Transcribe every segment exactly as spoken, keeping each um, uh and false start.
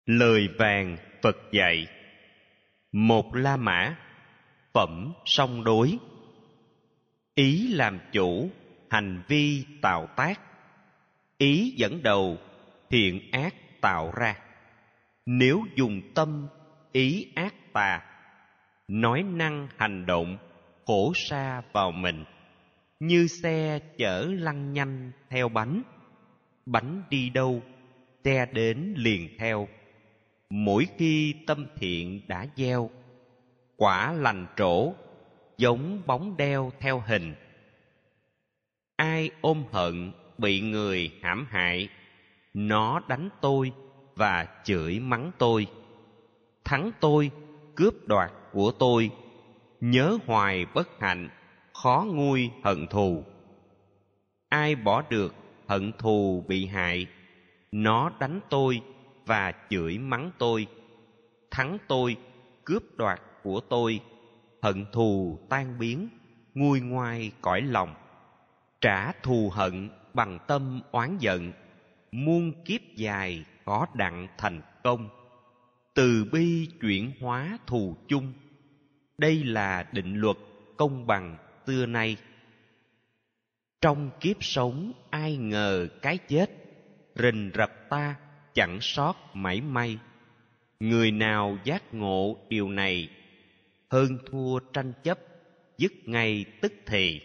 Lời vàng Phật dạy. Một La Mã, phẩm song đối. Ý làm chủ, hành vi tạo tác. Ý dẫn đầu, thiện ác tạo ra. Nếu dùng tâm, ý ác tà. Nói năng hành động, khổ sa vào mình. Như xe chở lăn nhanh theo bánh. Bánh đi đâu, xe đến liền theo. Mỗi khi tâm thiện đã gieo, quả lành trổ, giống bóng đeo theo hình. Ai ôm hận bị người hãm hại, nó đánh tôi và chửi mắng tôi. Thắng tôi, cướp đoạt của tôi, nhớ hoài bất hạnh, khó nguôi hận thù. Ai bỏ được hận thù bị hại, nó đánh tôi và chửi mắng tôi. Thắng tôi, cướp đoạt của tôi, hận thù tan biến, nguôi ngoai cõi lòng. Trả thù hận bằng tâm oán giận, muôn kiếp dài khó đặng thành công. Từ bi chuyển hóa thù chung, đây là định luật công bằng xưa nay. Trong kiếp sống ai ngờ cái chết, rình rập ta chẳng sót mảy may. Người nào giác ngộ điều này, hơn thua tranh chấp, dứt ngay tức thì.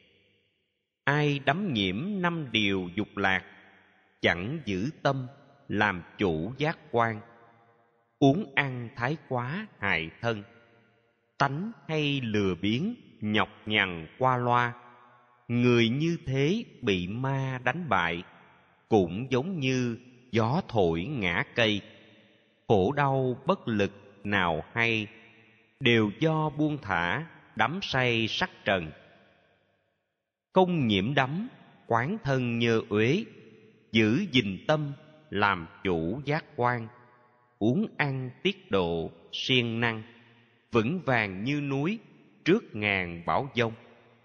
Ai đắm nhiễm năm điều dục lạc, chẳng giữ tâm làm chủ giác quan. Uống ăn thái quá hại thân, tánh hay lừa biếng nhọc nhằn qua loa. Người như thế bị ma đánh bại, cũng giống như gió thổi ngã cây. Khổ đau bất lực nào hay, đều do buông thả đắm say sắc trần. Không nhiễm đắm quán thân nhơ uế, giữ gìn tâm làm chủ giác quan. Uống ăn tiết độ siêng năng, vững vàng như núi trước ngàn bão giông.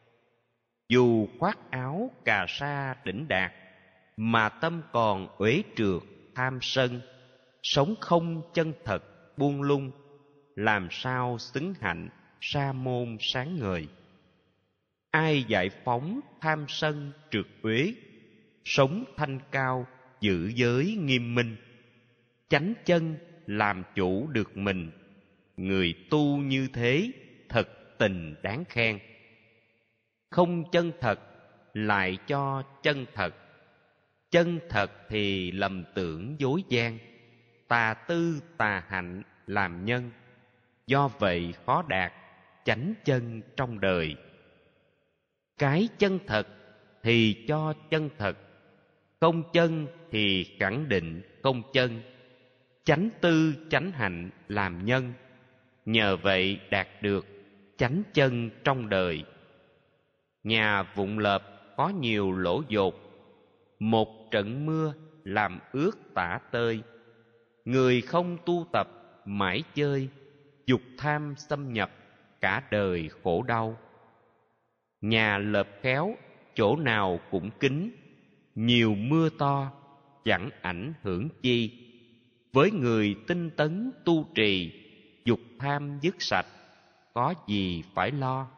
Dù khoác áo cà sa đỉnh đạt, mà tâm còn uế trượt tham sân. Sống không chân thật buông lung, làm sao xứng hạnh sa môn sáng ngời. Ai giải phóng tham sân trượt uế, sống thanh cao giữ giới nghiêm minh. Chánh chân làm chủ được mình, người tu như thế thật tình đáng khen. Không chân thật lại cho chân thật, chân thật thì lầm tưởng dối gian. Tà tư tà hạnh làm nhân, do vậy khó đạt chánh chân trong đời. Cái chân thật thì cho chân thật, không chân thì khẳng định không chân. Chánh tư chánh hạnh làm nhân, nhờ vậy đạt được chánh chân trong đời. Nhà vụng lợp có nhiều lỗ dột, một trận mưa làm ướt tả tơi. Người không tu tập mãi chơi, dục tham xâm nhập cả đời khổ đau. Nhà lợp khéo chỗ nào cũng kín, nhiều mưa to chẳng ảnh hưởng chi. Với người tinh tấn tu trì, dục tham dứt sạch, có gì phải lo.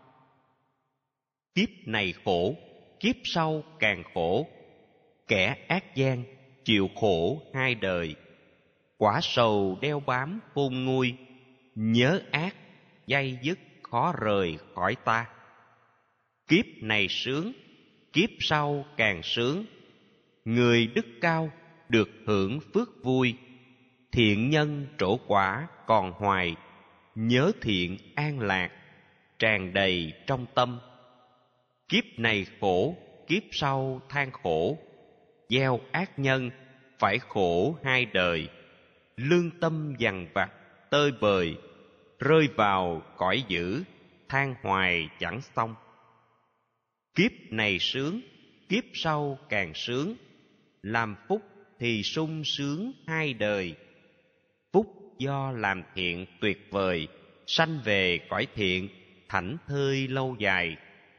Kiếp này khổ, kiếp sau càng khổ. Kẻ ác gian chịu khổ hai đời. Quả sầu đeo bám khôn nguôi, nhớ ác day dứt khó rời khỏi ta. Kiếp này sướng, kiếp sau càng sướng. Người đức cao được hưởng phước vui. Thiện nhân trổ quả còn hoài, nhớ thiện an lạc tràn đầy trong tâm. Kiếp này khổ, kiếp sau than khổ. Gieo ác nhân phải khổ hai đời. Lương tâm dằn vặt tơi bời, rơi vào cõi dữ than hoài chẳng xong. Kiếp này sướng, kiếp sau càng sướng. Làm phúc thì sung sướng hai đời. Phúc do làm thiện tuyệt vời, sanh về cõi thiện thảnh thơi lâu dài.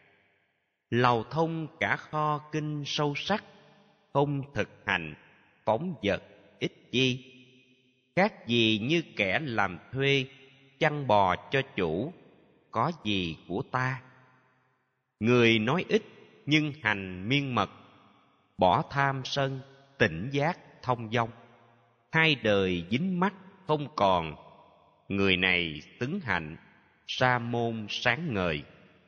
Lầu thông cả kho kinh sâu sắc, không thực hành phóng dật ích chi. khác gì như kẻ làm thuê chăn bò cho chủ, có gì của ta. Người nói ít nhưng hành miên mật, bỏ tham sân, tỉnh giác thông dong. Hai đời dính mắc không còn, người này xứng hạnh, sa môn sáng ngời.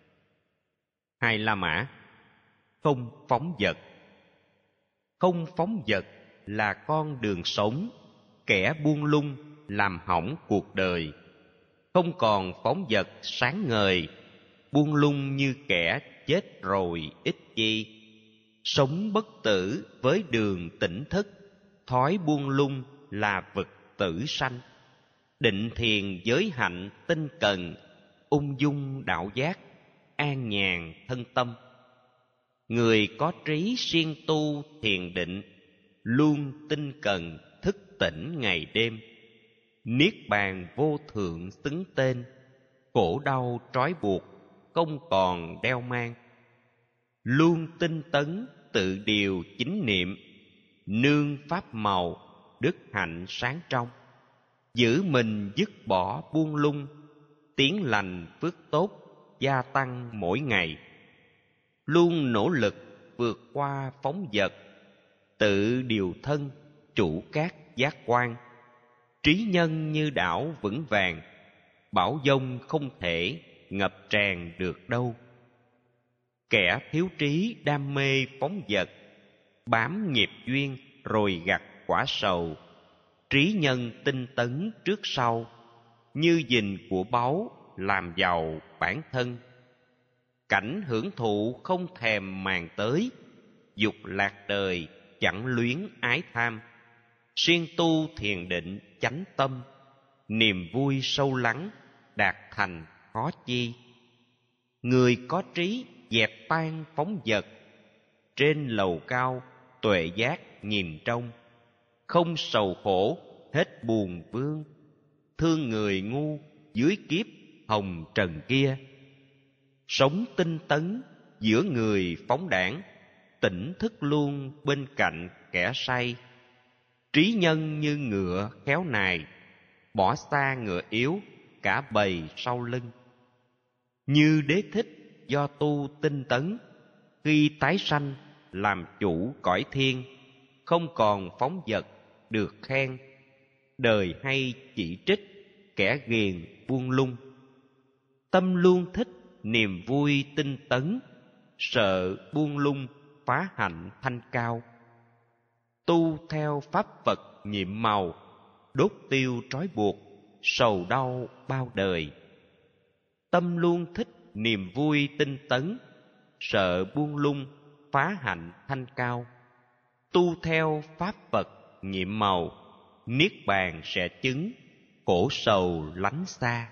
Hai La Mã. Không phóng dật. Không phóng dật là con đường sống, kẻ buông lung làm hỏng cuộc đời. Không còn phóng dật sáng ngời, buông lung như kẻ chết rồi ích chi. Sống bất tử với đường tỉnh thức, thói buông lung là vật tử sanh. Định thiền giới hạnh tinh cần, ung dung đạo giác, an nhàn thân tâm. Người có trí siêng tu thiền định, luôn tinh cần thức tỉnh ngày đêm. Niết bàn vô thượng xứng tên, khổ đau trói buộc không còn đeo mang. Luôn tinh tấn tự điều chính niệm, nương pháp màu đức hạnh sáng trong. Giữ mình dứt bỏ buông lung, tiếng lành phước tốt gia tăng mỗi ngày. Luôn nỗ lực vượt qua phóng dật, tự điều thân chủ các giác quan. Trí nhân như đảo vững vàng, bão dông không thể ngập tràn được đâu. Kẻ thiếu trí đam mê phóng dật, bám nghiệp duyên rồi gặt quả sầu. Trí nhân tinh tấn trước sau, như gìn của báu làm giàu bản thân. Cảnh hưởng thụ không thèm màng tới, dục lạc đời chẳng luyến ái tham. Siêng tu thiền định chánh tâm, niềm vui sâu lắng đạt thành khó chi. Người có trí dẹp tan phóng dật, trên lầu cao tuệ giác nhìn trong. Không sầu khổ hết buồn vương, thương người ngu dưới kiếp hồng trần kia. Sống tinh tấn giữa người phóng đãng, tỉnh thức luôn bên cạnh kẻ say. Trí nhân như ngựa khéo nài, bỏ xa ngựa yếu cả bầy sau lưng. Như đế thích do tu tinh tấn, khi tái sanh làm chủ cõi thiên. Không còn phóng dật được khen, đời hay chỉ trích kẻ ghiền buông lung. Tâm luôn thích niềm vui tinh tấn, sợ buông lung phá hạnh thanh cao. Tu theo pháp Phật nhiệm màu, đốt tiêu trói buộc sầu đau bao đời. Tâm luôn thích niềm vui tinh tấn, sợ buông lung phá hạnh thanh cao. Tu theo pháp Phật nhiệm màu, niết bàn sẽ chứng khổ sầu lánh xa.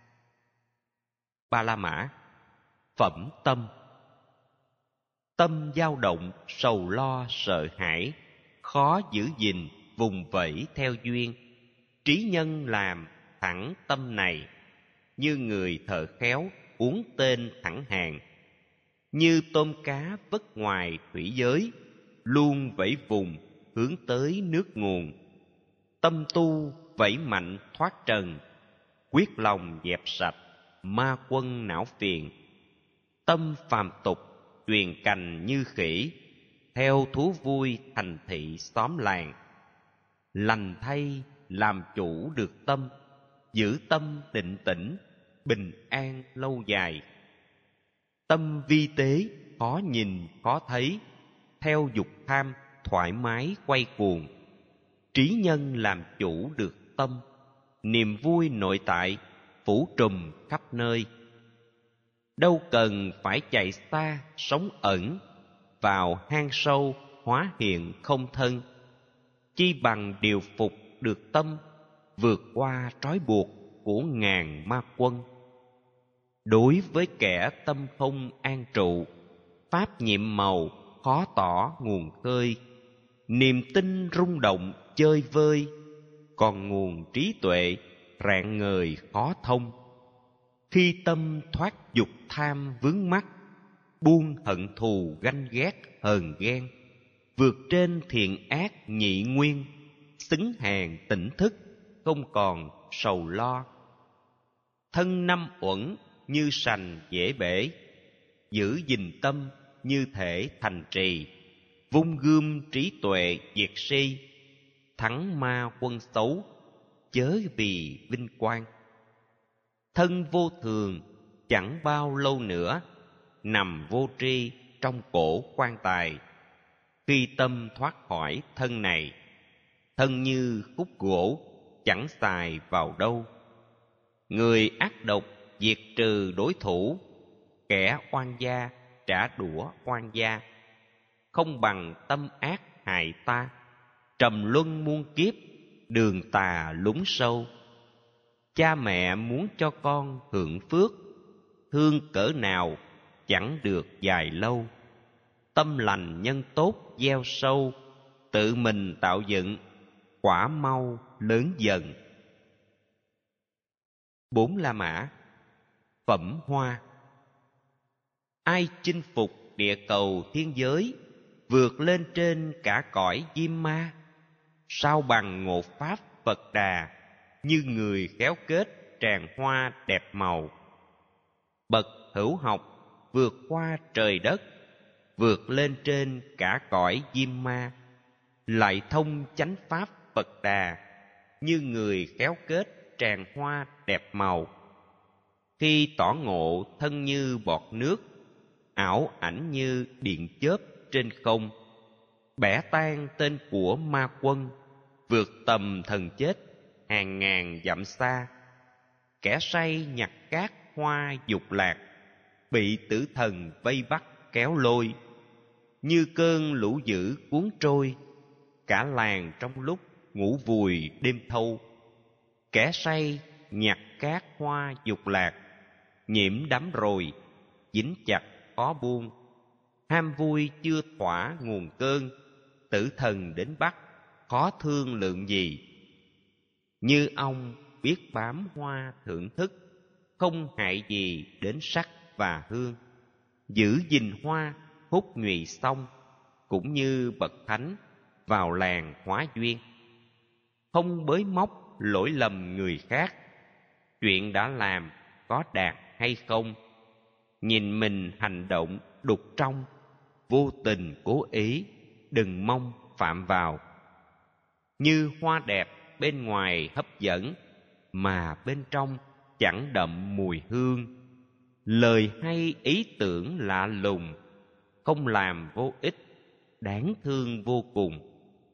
Ba La Mã. Phẩm tâm. Tâm dao động sầu lo sợ hãi, khó giữ gìn vùng vẫy theo duyên. Trí nhân làm thẳng tâm này, như người thợ khéo uốn tên thẳng hàng. Như tôm cá vất ngoài thủy giới, luôn vẫy vùng hướng tới nước nguồn. Tâm tu vẫy mạnh thoát trần, quyết lòng dẹp sạch ma quân não phiền. Tâm phàm tục truyền cành như khỉ, theo thú vui thành thị xóm làng. Lành thay làm chủ được tâm, giữ tâm định tĩnh bình an lâu dài. Tâm vi tế khó nhìn khó thấy, theo dục tham thoải mái quay cuồng. Trí nhân làm chủ được tâm, niềm vui nội tại phủ trùm khắp nơi. Đâu cần phải chạy xa sống ẩn, vào hang sâu hóa hiện không thân. Chi bằng điều phục được tâm, vượt qua trói buộc của ngàn ma quân. Đối với kẻ tâm không an trụ, pháp nhiệm màu khó tỏ nguồn khơi. Niềm tin rung động chơi vơi, còn nguồn trí tuệ rạng ngời khó thông. Khi tâm thoát dục tham vướng mắc, buông hận thù ganh ghét hờn ghen, vượt trên thiện ác nhị nguyên, xứng hàng tỉnh thức không còn sầu lo. Thân năm uẩn như sành dễ bể, giữ gìn tâm như thể thành trì. Vung gươm trí tuệ diệt si, thắng ma quân xấu, chớ vì vinh quang. Thân vô thường chẳng bao lâu nữa, nằm vô tri trong cổ quan tài. Khi tâm thoát khỏi thân này, thân như khúc gỗ chẳng xài vào đâu. Người ác độc diệt trừ đối thủ, kẻ oan gia trả đũa oan gia. Không bằng tâm ác hại ta, trầm luân muôn kiếp, đường tà lún sâu. Cha mẹ muốn cho con hưởng phước, thương cỡ nào chẳng được dài lâu. Tâm lành nhân tốt gieo sâu, tự mình tạo dựng, quả mau lớn dần. Bốn La Mã. Phẩm Hoa. Ai chinh phục địa cầu thiên giới, vượt lên trên cả cõi diêm ma? Sao bằng ngộ pháp Phật Đà, như người khéo kết tràng hoa đẹp màu. Bậc hữu học vượt qua trời đất, vượt lên trên cả cõi diêm ma. Lại thông chánh pháp Phật Đà, như người khéo kết tràng hoa đẹp màu. Khi tỏ ngộ thân như bọt nước, ảo ảnh như điện chớp trên không. Bẻ tan tên của ma quân, vượt tầm thần chết hàng ngàn dặm xa. Kẻ say nhặt cát hoa dục lạc, bị tử thần vây bắt kéo lôi. Như cơn lũ dữ cuốn trôi, cả làng trong lúc ngủ vùi đêm thâu. Kẻ say nhặt cát hoa dục lạc, nhiễm đắm rồi dính chặt khó buông. Ham vui chưa thỏa nguồn cơn, tử thần đến bắt khó thương lượng gì. Như ông biết bám hoa thưởng thức, không hại gì đến sắc và hương. Giữ gìn hoa hút nhụy xong, cũng như bậc thánh vào làng hóa duyên. Không bới móc lỗi lầm người khác, chuyện đã làm có đạt hay không. Nhìn mình hành động đục trong, vô tình cố ý, đừng mong phạm vào. Như hoa đẹp bên ngoài hấp dẫn, mà bên trong chẳng đậm mùi hương. Lời hay ý tưởng lạ lùng, không làm vô ích, đáng thương vô cùng.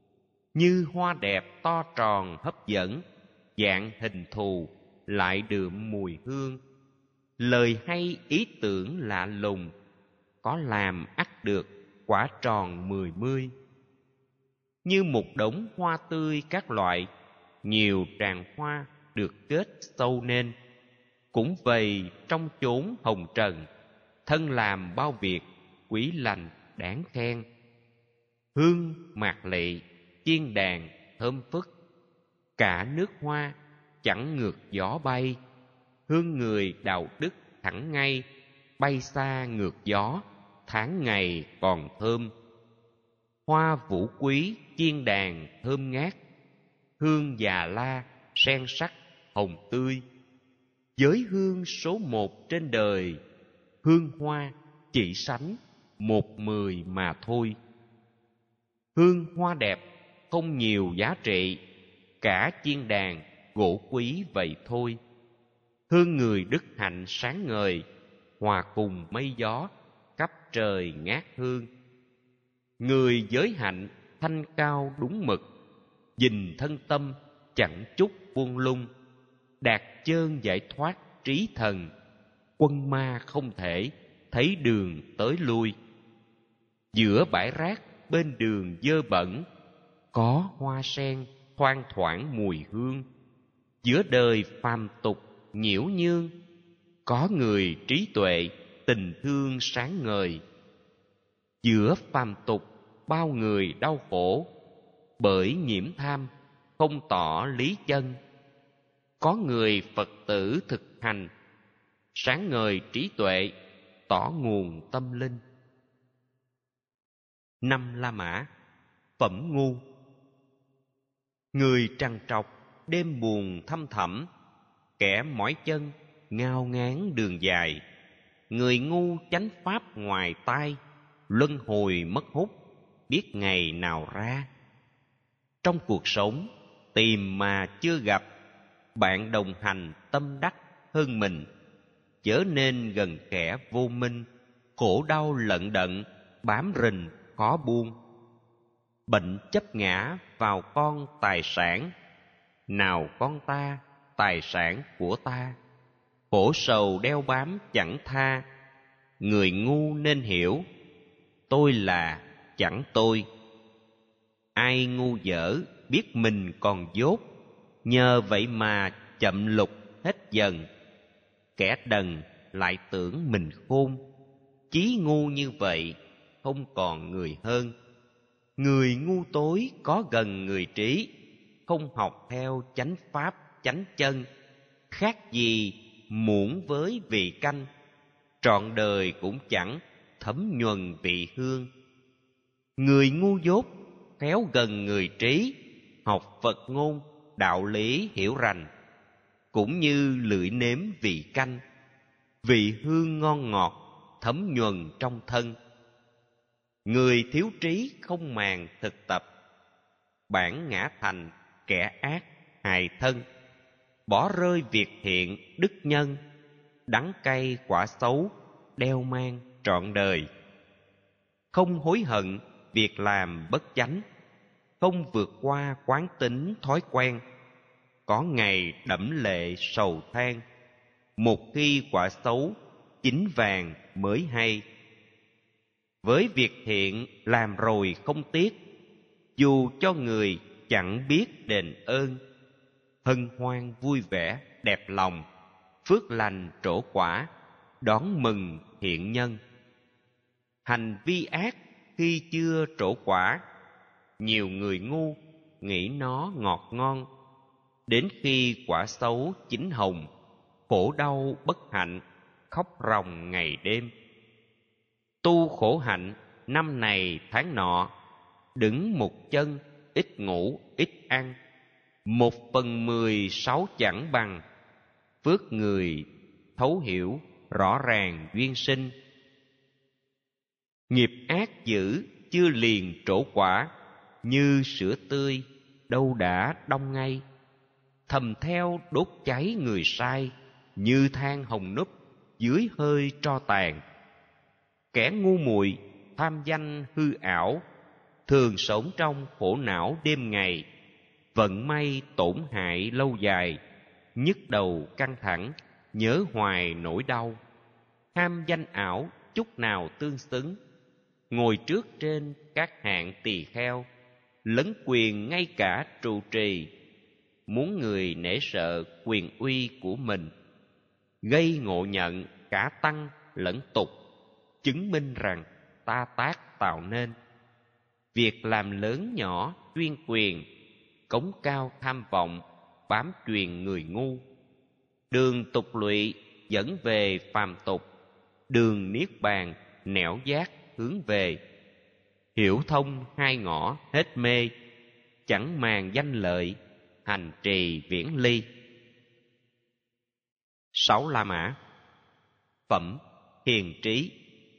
Như hoa đẹp to tròn hấp dẫn, dạng hình thù lại đượm mùi hương. Lời hay ý tưởng lạ lùng, có làm ắt được quả tròn mười mươi. Như một đống hoa tươi các loại, nhiều tràng hoa được kết sâu nên. Cũng vậy trong chốn hồng trần, thân làm bao việc quý lành đáng khen. Hương mạc lị, chiên đàn thơm phức, cả nước hoa chẳng ngược gió bay. Hương người đạo đức thẳng ngay, bay xa ngược gió, tháng ngày còn thơm. Hoa vũ quý chiên đàn thơm ngát, hương già la sen sắc hồng tươi. Giới hương số một trên đời, hương hoa chỉ sánh một mười mà thôi. Hương hoa đẹp không nhiều giá trị, cả chiên đàn gỗ quý vậy thôi. Hương người đức hạnh sáng ngời, hòa cùng mây gió khắp trời ngát hương. Người giới hạnh thanh cao đúng mực, gìn thân tâm chẳng chút buông lung. Đạt chơn giải thoát trí thần, quân ma không thể thấy đường tới lui. Giữa bãi rác bên đường dơ bẩn, có hoa sen thoang thoảng mùi hương. Giữa đời phàm tục nhiễu nhương, có người trí tuệ tình thương sáng ngời. Giữa phàm tục bao người đau khổ, bởi nhiễm tham không tỏ lý chân. Có người Phật tử thực hành, sáng ngời trí tuệ tỏ nguồn tâm linh. Năm La Mã. Phẩm Ngu. Người trằn trọc đêm buồn thăm thẳm, kẻ mỏi chân ngao ngán đường dài. Người ngu chánh pháp ngoài tai, luân hồi mất hút, biết ngày nào ra. Trong cuộc sống, tìm mà chưa gặp, bạn đồng hành tâm đắc hơn mình. Chớ nên gần kẻ vô minh, khổ đau lận đận, bám rình khó buông. Bệnh chấp ngã vào con tài sản, nào con ta, tài sản của ta. Khổ sầu đeo bám chẳng tha, người ngu nên hiểu, tôi là chẳng tôi. Ai ngu dở biết mình còn dốt, nhờ vậy mà chậm lục hết dần. Kẻ đần lại tưởng mình khôn, chí ngu như vậy không còn người hơn. Người ngu tối có gần người trí, không học theo chánh pháp chánh chân. Khác gì muỗng với vị canh, trọn đời cũng chẳng thấm nhuần vị hương. Người ngu dốt khéo gần người trí, học Phật ngôn đạo lý hiểu rành. Cũng như lưỡi nếm vị canh, vị hương ngon ngọt thấm nhuần trong thân. Người thiếu trí không màng thực tập, bản ngã thành kẻ ác hại thân. Bỏ rơi việc thiện đức nhân, đắng cay quả xấu đeo mang trọn đời. Không hối hận việc làm bất chánh, không vượt qua quán tính thói quen. Có ngày đẫm lệ sầu than, một khi quả xấu chín vàng mới hay. Với việc thiện làm rồi không tiếc, dù cho người chẳng biết đền ơn. Hân hoan vui vẻ đẹp lòng, phước lành trổ quả, đón mừng thiện nhân. Hành vi ác khi chưa trổ quả, nhiều người ngu nghĩ nó ngọt ngon. Đến khi quả xấu chín hồng, khổ đau bất hạnh, khóc ròng ngày đêm. Tu khổ hạnh năm này tháng nọ, đứng một chân, ít ngủ ít ăn. Một phần mười sáu chẳng bằng, phước người thấu hiểu rõ ràng duyên sinh. Nghiệp ác dữ chưa liền trổ quả, như sữa tươi đâu đã đông ngay. Thầm theo đốt cháy người sai, như than hồng núp dưới hơi tro tàn. Kẻ ngu muội tham danh hư ảo, thường sống trong khổ não đêm ngày. Vận may tổn hại lâu dài, nhức đầu căng thẳng, nhớ hoài nỗi đau. Ham danh ảo chút nào tương xứng, ngồi trước trên các hạng tỳ kheo, lấn quyền ngay cả trụ trì. Muốn người nể sợ quyền uy của mình, gây ngộ nhận cả tăng lẫn tục, chứng minh rằng ta tác tạo nên. Việc làm lớn nhỏ tuyên quyền, cống cao tham vọng, bám truyền người ngu. Đường tục lụy dẫn về phàm tục, đường niết bàn nẻo giác hướng về. Hiểu thông hai ngõ hết mê, chẳng màng danh lợi, hành trì viễn ly. Sáu La Mã. Phẩm hiền trí.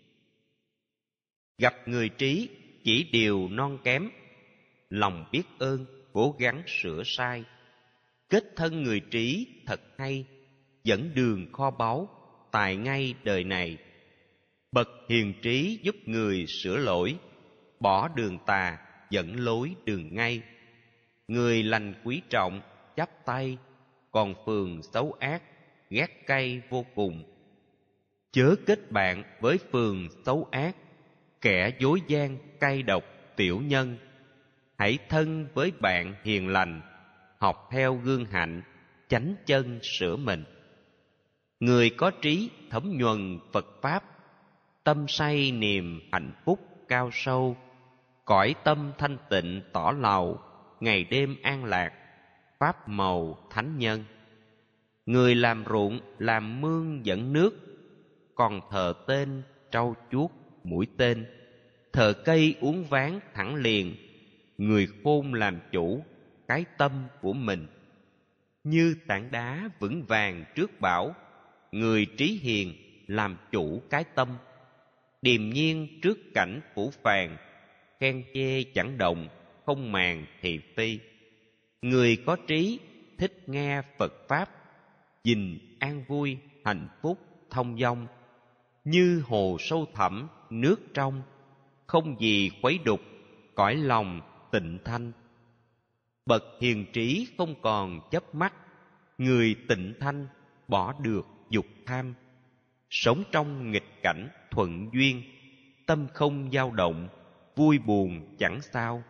Gặp người trí chỉ điều non kém, lòng biết ơn cố gắng sửa sai. Kết thân người trí thật hay, dẫn đường kho báu tại ngay đời này. Bậc hiền trí giúp người sửa lỗi, bỏ đường tà dẫn lối đường ngay. Người lành quý trọng chắp tay, còn phường xấu ác ghét cay vô cùng. Chớ kết bạn với phường xấu ác, kẻ dối gian cay độc tiểu nhân. Hãy thân với bạn hiền lành, học theo gương hạnh, chánh chân sửa mình. Người có trí thấm nhuần Phật Pháp, tâm say niềm hạnh phúc cao sâu. Cõi tâm thanh tịnh tỏ lầu, ngày đêm an lạc, pháp màu thánh nhân. Người làm ruộng làm mương dẫn nước, còn thờ tên trau chuốt mũi tên. Thờ cây uốn ván thẳng liền, người khôn làm chủ cái tâm của mình. Như tảng đá vững vàng trước bão, người trí hiền làm chủ cái tâm. Điềm nhiên trước cảnh phủ phàng, khen chê chẳng động, không màng thị phi. Người có trí thích nghe Phật pháp, gìn an vui hạnh phúc thông dong. Như hồ sâu thẳm nước trong, không gì khuấy đục, cõi lòng tịnh thanh. Bậc hiền trí không còn chấp mắt, người tịnh thanh bỏ được dục tham. Sống trong nghịch cảnh thuận duyên, tâm không dao động, vui buồn chẳng sao.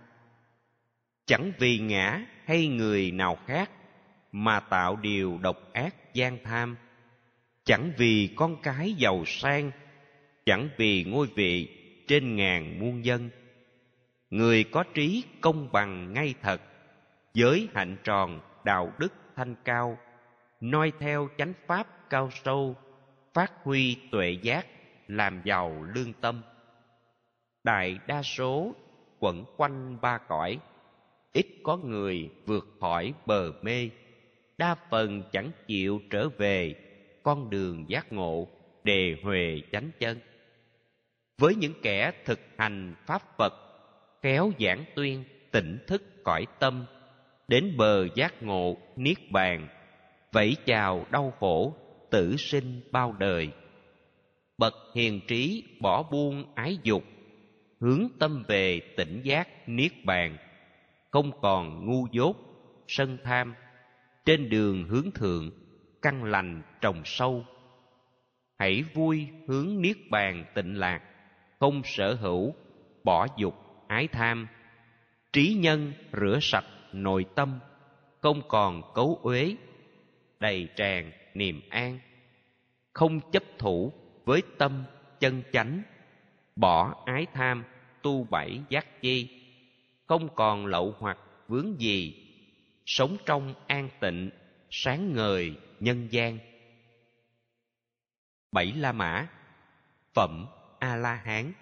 Chẳng vì ngã hay người nào khác mà tạo điều độc ác gian tham. Chẳng vì con cái giàu sang, chẳng vì ngôi vị trên ngàn muôn dân. Người có trí công bằng ngay thật, giới hạnh tròn đạo đức thanh cao. Noi theo chánh pháp cao sâu, phát huy tuệ giác làm giàu lương tâm. Đại đa số quẩn quanh ba cõi, ít có người vượt khỏi bờ mê. Đa phần chẳng chịu trở về con đường giác ngộ, đề huề chánh chân. Với những kẻ thực hành pháp Phật, khéo giảng tuyên tỉnh thức cõi tâm, đến bờ giác ngộ niết bàn, vẫy chào đau khổ tử sinh bao đời. Bậc hiền trí bỏ buông ái dục, hướng tâm về tỉnh giác niết bàn. Không còn ngu dốt sân tham, trên đường hướng thượng căn lành trồng sâu. Hãy vui hướng niết bàn tịnh lạc, không sở hữu bỏ dục ái tham. Trí nhân rửa sạch nội tâm, không còn cấu uế, đầy tràn niềm an. Không chấp thủ với tâm chân chánh, bỏ ái tham tu bảy giác chi. Không còn lậu hoặc vướng gì, sống trong an tịnh sáng ngời nhân gian. Bảy La Mã, phẩm A La Hán.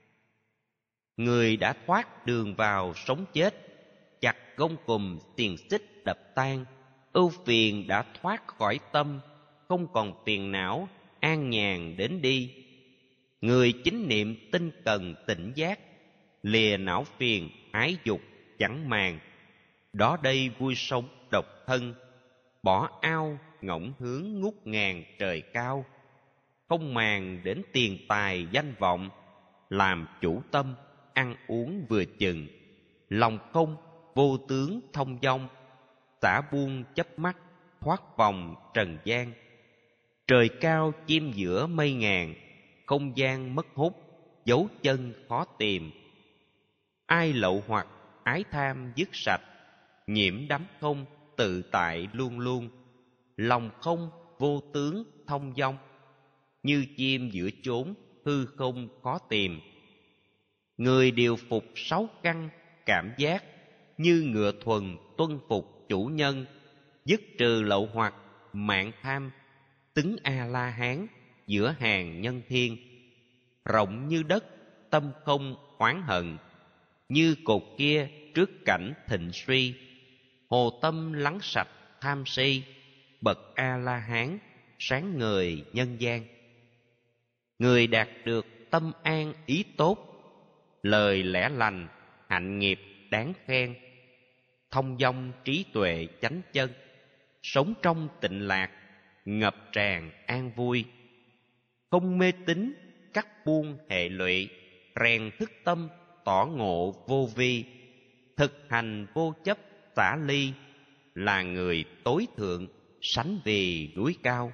Người đã thoát đường vào sống chết, chặt gông cùm xiềng xích đập tan. Ưu phiền đã thoát khỏi tâm, không còn phiền não an nhàn đến đi. Người chính niệm tinh cần tỉnh giác, lìa não phiền ái dục chẳng màng. Đó đây vui sống độc thân, bỏ ao ngỗng hướng ngút ngàn trời cao. Không màng đến tiền tài danh vọng, làm chủ tâm ăn uống vừa chừng. Lòng không vô tướng thông dong, xả buông chấp mắt thoát vòng trần gian. Trời cao chim giữa mây ngàn, không gian mất hút dấu chân khó tìm. Ai lậu hoặc ái tham dứt sạch, nhiễm đắm không tự tại luôn luôn. Lòng không vô tướng thông dong, như chim giữa chốn hư không khó tìm. Người điều phục sáu căn cảm giác, như ngựa thuần tuân phục chủ nhân. Dứt trừ lậu hoặc mạng tham, xứng A La Hán giữa hàng nhân thiên. Rộng như đất tâm không oán hận, như cột kia trước cảnh thịnh suy. Hồ tâm lắng sạch tham si, bậc A La Hán sáng ngời nhân gian. Người đạt được tâm an ý tốt, lời lẽ lành hạnh nghiệp đáng khen. Thông dong trí tuệ chánh chân, sống trong tịnh lạc ngập tràn an vui. Không mê tín cắt buông hệ lụy, rèn thức tâm tỏ ngộ vô vi. Thực hành vô chấp xả ly, là người tối thượng sánh vì núi cao.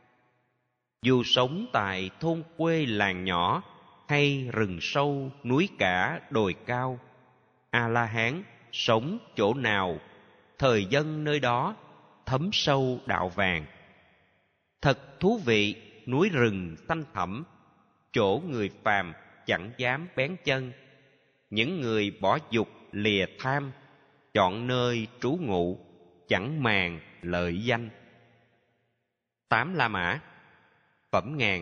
Dù sống tại thôn quê làng nhỏ, hay rừng sâu núi cả đồi cao, A La Hán sống chỗ nào, thời dân nơi đó thấm sâu đạo vàng. Thật thú vị núi rừng xanh thẳm, chỗ người phàm chẳng dám bén chân. Những người bỏ dục lìa tham, chọn nơi trú ngụ chẳng màng lợi danh. Tám La Mã, phẩm ngàn.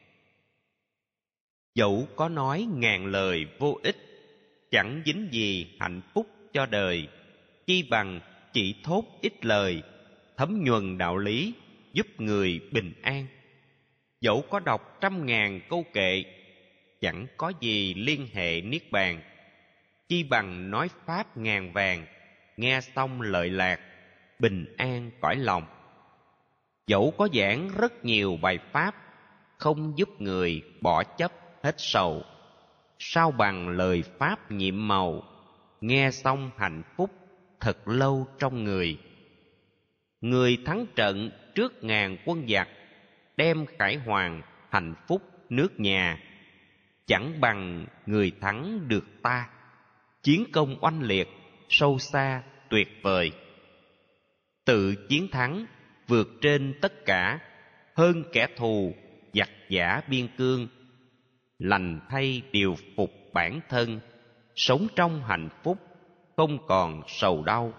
Dẫu có nói ngàn lời vô ích, chẳng dính gì hạnh phúc cho đời. Chi bằng chỉ thốt ít lời, thấm nhuần đạo lý, giúp người bình an. Dẫu có đọc trăm ngàn câu kệ, chẳng có gì liên hệ niết bàn. Chi bằng nói pháp ngàn vàng, nghe xong lợi lạc, bình an cõi lòng. Dẫu có giảng rất nhiều bài pháp, không giúp người bỏ chấp hết sầu. Sao bằng lời pháp nhiệm màu, nghe xong hạnh phúc thật lâu trong người. Người thắng trận trước ngàn quân giặc, đem khải hoàn hạnh phúc nước nhà. Chẳng bằng người thắng được ta, chiến công oanh liệt, sâu xa, tuyệt vời. Tự chiến thắng, vượt trên tất cả, hơn kẻ thù, giặc giả biên cương. Lành thay điều phục bản thân, sống trong hạnh phúc, không còn sầu đau.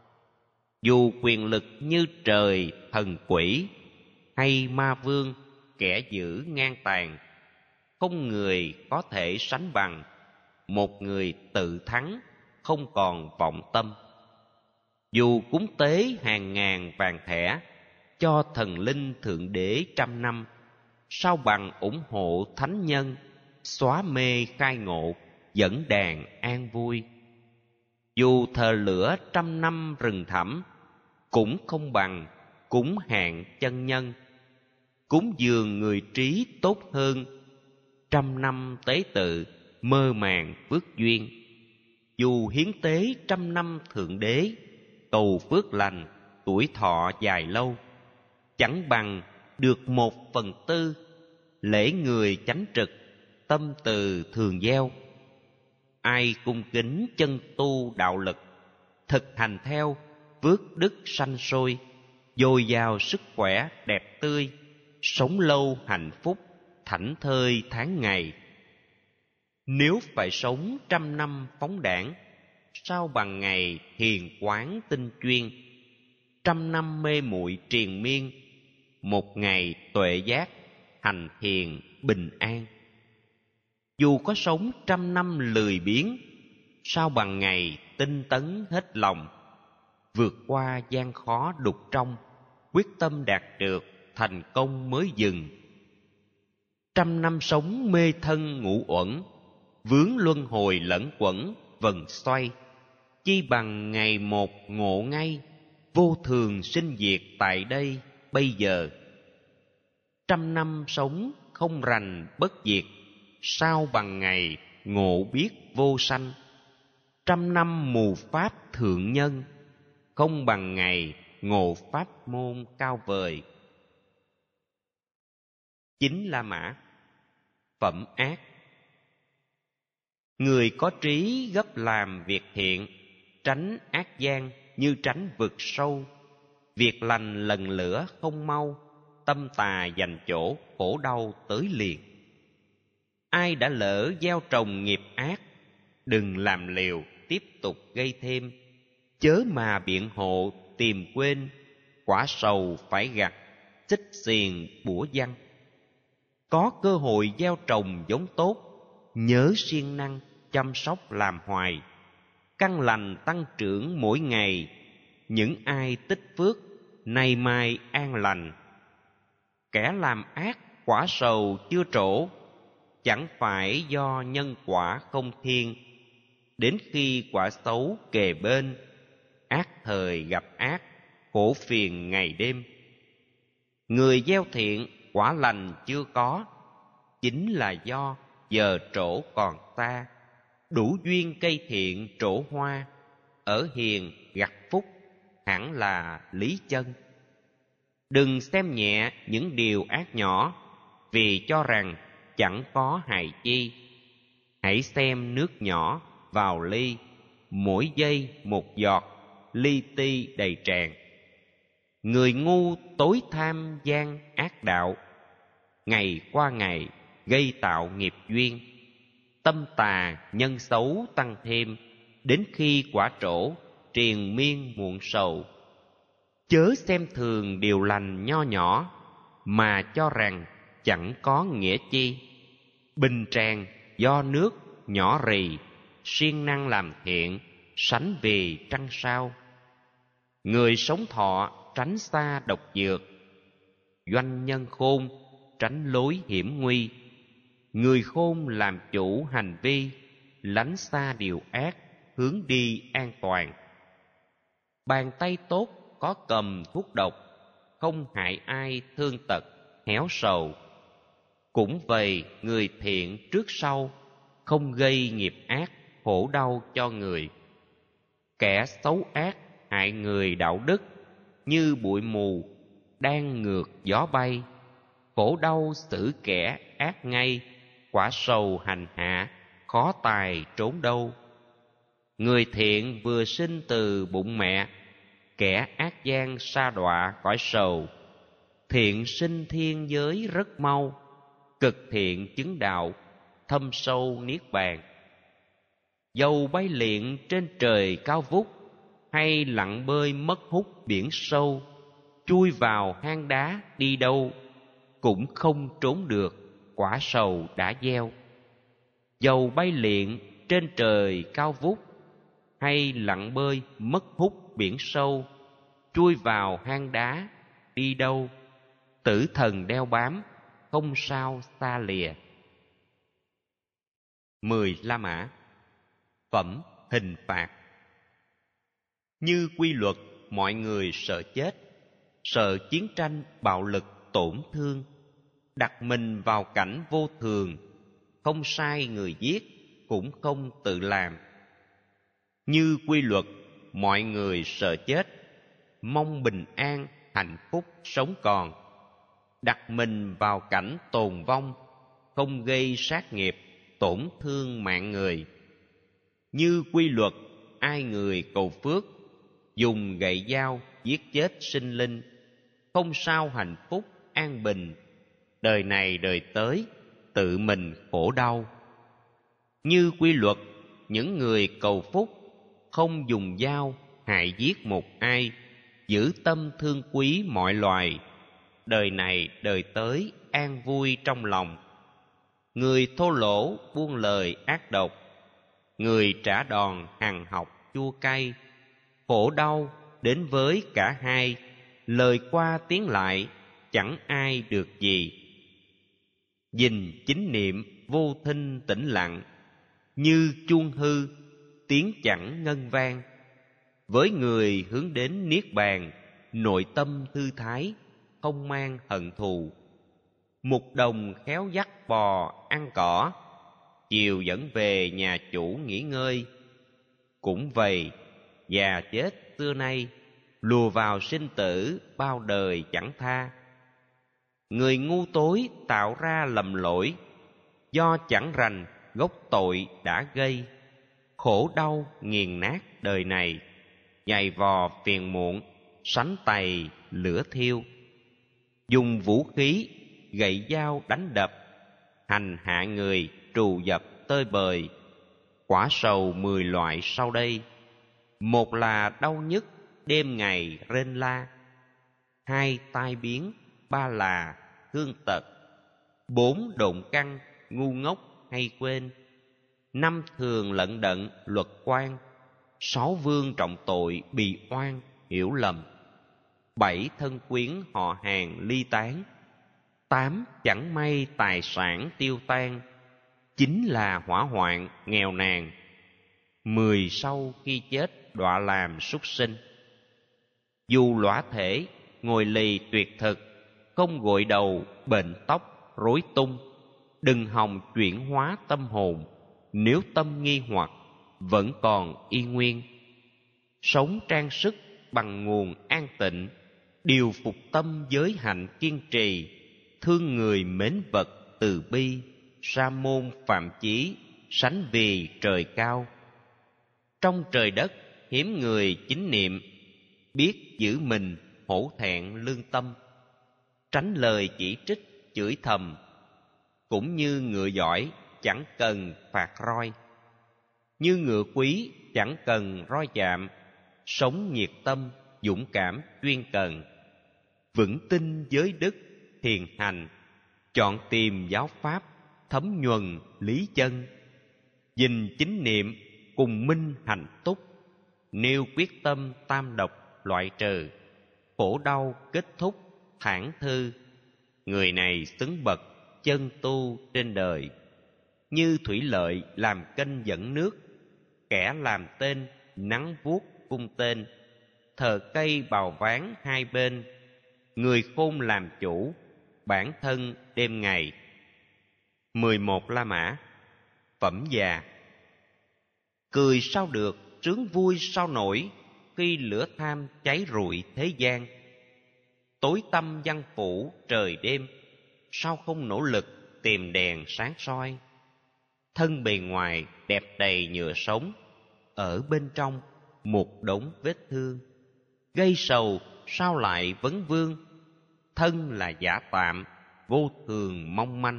Dù quyền lực như trời thần quỷ, hay ma vương, kẻ dữ ngang tàn, không người có thể sánh bằng một người tự thắng, không còn vọng tâm. Dù cúng tế hàng ngàn vàng thẻ cho thần linh thượng đế trăm năm, sao bằng ủng hộ thánh nhân, xóa mê khai ngộ, dẫn đàn an vui. Dù thờ lửa trăm năm rừng thẳm, cũng không bằng cúng hạng chân nhân. Cúng dường người trí tốt hơn, trăm năm tế tự, mơ màng phước duyên. Dù hiến tế trăm năm thượng đế, cầu phước lành, tuổi thọ dài lâu, chẳng bằng được một phần tư, lễ người chánh trực, tâm từ thường gieo. Ai cung kính chân tu đạo lực, thực hành theo, phước đức sanh sôi, dồi dào sức khỏe đẹp tươi, sống lâu hạnh phúc, thảnh thơi tháng ngày. Nếu phải sống trăm năm phóng đãng, sao bằng ngày hiền quán tinh chuyên. Trăm năm mê muội triền miên, một ngày tuệ giác, hành thiền bình an. Dù có sống trăm năm lười biếng, sao bằng ngày tinh tấn hết lòng, vượt qua gian khó đục trong, quyết tâm đạt được thành công mới dừng. Trăm năm sống mê thân ngũ uẩn, vướng luân hồi lẫn quẩn vần xoay, chi bằng ngày một ngộ ngay, vô thường sinh diệt tại đây bây giờ. Trăm năm sống không rành bất diệt, sao bằng ngày ngộ biết vô sanh. Trăm năm mù pháp thượng nhân, không bằng ngày ngộ pháp môn cao vời. Chính La Mã. Phẩm ác. Người có trí gấp làm việc thiện, tránh ác gian như tránh vực sâu. Việc lành lần lửa không mau, tâm tà dành chỗ khổ đau tới liền. Ai đã lỡ gieo trồng nghiệp ác, đừng làm liều tiếp tục gây thêm. Chớ mà biện hộ tìm quên, quả sầu phải gặt, xích xiềng bủa văng. Có cơ hội gieo trồng giống tốt, nhớ siêng năng chăm sóc làm hoài. Căn lành tăng trưởng mỗi ngày, những ai tích phước nay mai an lành. Kẻ làm ác quả sầu chưa trổ, chẳng phải do nhân quả không thiên. Đến khi quả xấu kề bên, ác thời gặp ác, khổ phiền ngày đêm. Người gieo thiện quả lành chưa có, chính là do giờ trổ còn xa. Đủ duyên cây thiện trổ hoa, ở hiền gặt phúc hẳn là lý chân. Đừng xem nhẹ những điều ác nhỏ, vì cho rằng chẳng có hại chi. Hãy xem nước nhỏ vào ly, mỗi giây một giọt, li ti đầy tràn. Người ngu tối tham gian ác đạo, ngày qua ngày gây tạo nghiệp duyên. Tâm tà nhân xấu tăng thêm, đến khi quả trổ triền miên muộn sầu. Chớ xem thường điều lành nho nhỏ, mà cho rằng chẳng có nghĩa chi. Bình tràn do nước nhỏ rì, siêng năng làm thiện, sánh vì trăng sao. Người sống thọ tránh xa độc dược. Doanh nhân khôn, tránh lối hiểm nguy. Người khôn làm chủ hành vi, lánh xa điều ác, hướng đi an toàn. Bàn tay tốt có cầm thuốc độc, không hại ai thương tật, héo sầu. Cũng vậy, người thiện trước sau, không gây nghiệp ác, khổ đau cho người. Kẻ xấu ác hại người đạo đức, như bụi mù đang ngược gió bay. Khổ đau xử kẻ ác ngay, quả sầu hành hạ, khó tài trốn đâu. Người thiện vừa sinh từ bụng mẹ, kẻ ác gian sa đọa cõi sầu. Thiện sinh thiên giới rất mau, cực thiện chứng đạo, thâm sâu niết bàn. Dầu bay liệng trên trời cao vút, hay lặn bơi mất hút biển sâu. Chui vào hang đá đi đâu, cũng không trốn được, quả sầu đã gieo. Dầu bay liệng trên trời cao vút, hay lặn bơi mất hút biển sâu. Chui vào hang đá đi đâu, tử thần đeo bám, không sao xa lìa. Mười La Mã. Phẩm hình phạt. Như quy luật, mọi người sợ chết, sợ chiến tranh bạo lực tổn thương, đặt mình vào cảnh vô thường, không sai người giết, cũng không tự làm. Như quy luật, mọi người sợ chết, mong bình an, hạnh phúc sống còn, đặt mình vào cảnh tồn vong, không gây sát nghiệp, tổn thương mạng người. Như quy luật, ai người cầu phước, dùng gậy dao giết chết sinh linh, không sao hạnh phúc an bình, đời này đời tới tự mình khổ đau. Như quy luật, những người cầu phúc, không dùng dao hại giết một ai, giữ tâm thương quý mọi loài, đời này đời tới an vui trong lòng. Người thô lỗ buông lời ác độc, người trả đòn hằn học chua cay, khổ đau đến với cả hai, lời qua tiếng lại chẳng ai được gì. Gìn chính niệm vô thinh tĩnh lặng, như chuông hư tiếng chẳng ngân vang. Với người hướng đến niết bàn, nội tâm thư thái, không mang hận thù. Mục đồng khéo dắt bò ăn cỏ, chiều dẫn về nhà chủ nghỉ ngơi. Cũng vậy, già chết xưa nay, lùa vào sinh tử bao đời chẳng tha. Người ngu tối tạo ra lầm lỗi, do chẳng rành gốc tội đã gây. Khổ đau nghiền nát đời này, giày vò phiền muộn, sánh tày lửa thiêu. Dùng vũ khí, gậy dao đánh đập, hành hạ người trù dập tơi bời. Quả sầu mười loại sau đây, một là đau nhức đêm ngày rên la, hai tai biến, ba là thương tật, bốn độn căn ngu ngốc hay quên, năm thường lận đận luật quan, sáu vương trọng tội bị oan hiểu lầm, bảy thân quyến họ hàng ly tán, tám chẳng may tài sản tiêu tan, chín là hỏa hoạn nghèo nàn, mười sau khi chết đọa làm súc sinh. Dù lõa thể ngồi lì tuyệt thực, không gội đầu bệnh tóc rối tung, đừng hòng chuyển hóa tâm hồn. Nếu tâm nghi hoặc vẫn còn y nguyên, sống trang sức bằng nguồn an tịnh, điều phục tâm giới hạnh kiên trì, thương người mến vật từ bi, sa môn phạm chí, sánh vì trời cao. Trong trời đất hiếm người chính niệm, biết giữ mình hổ thẹn lương tâm, tránh lời chỉ trích chửi thầm. Cũng như ngựa giỏi chẳng cần phạt roi, như ngựa quý chẳng cần roi chạm, sống nhiệt tâm dũng cảm chuyên cần, vững tin giới đức thiền hành, chọn tìm giáo pháp thấm nhuần lý chân. Gìn chính niệm cùng minh hạnh túc, nêu quyết tâm tam độc loại trừ, khổ đau kết thúc thản thư. Người này xứng bậc chân tu trên đời, như thủy lợi làm kênh dẫn nước, kẻ làm tên nắng vuốt vung tên, thờ cây bào ván hai bên, người khôn làm chủ bản thân đêm ngày. Mười một La Mã. Phẩm già. Cười sao được, trướng vui sao nổi, khi lửa tham cháy rụi thế gian. Tối tăm giăng phủ trời đêm, sao không nỗ lực tìm đèn sáng soi. Thân bề ngoài đẹp đầy nhựa sống, ở bên trong một đống vết thương. Gây sầu sao lại vấn vương, thân là giả tạm vô thường mong manh.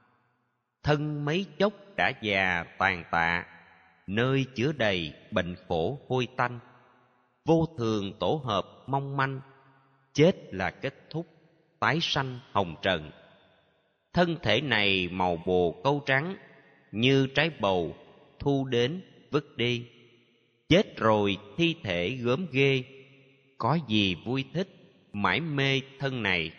Thân mấy chốc đã già tàn tạ, nơi chứa đầy bệnh khổ hôi tanh. Vô thường tổ hợp mong manh, chết là kết thúc tái sanh hồng trần. Thân thể này màu bồ câu trắng, như trái bầu thu đến vứt đi. Chết rồi thi thể gớm ghê, có gì vui thích mãi mê thân này.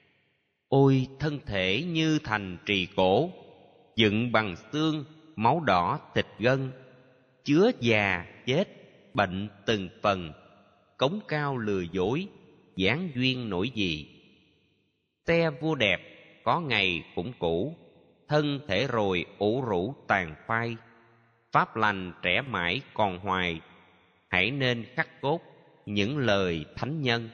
Ôi thân thể như thành trì cổ, dựng bằng xương máu đỏ thịt gân, chứa già chết bệnh từng phần. Cống cao lừa dối gián duyên nổi gì. Xe vua đẹp có ngày cũng cũ, thân thể rồi ủ rũ tàn phai. Pháp lành trẻ mãi còn hoài, hãy nên khắc cốt những lời thánh nhân.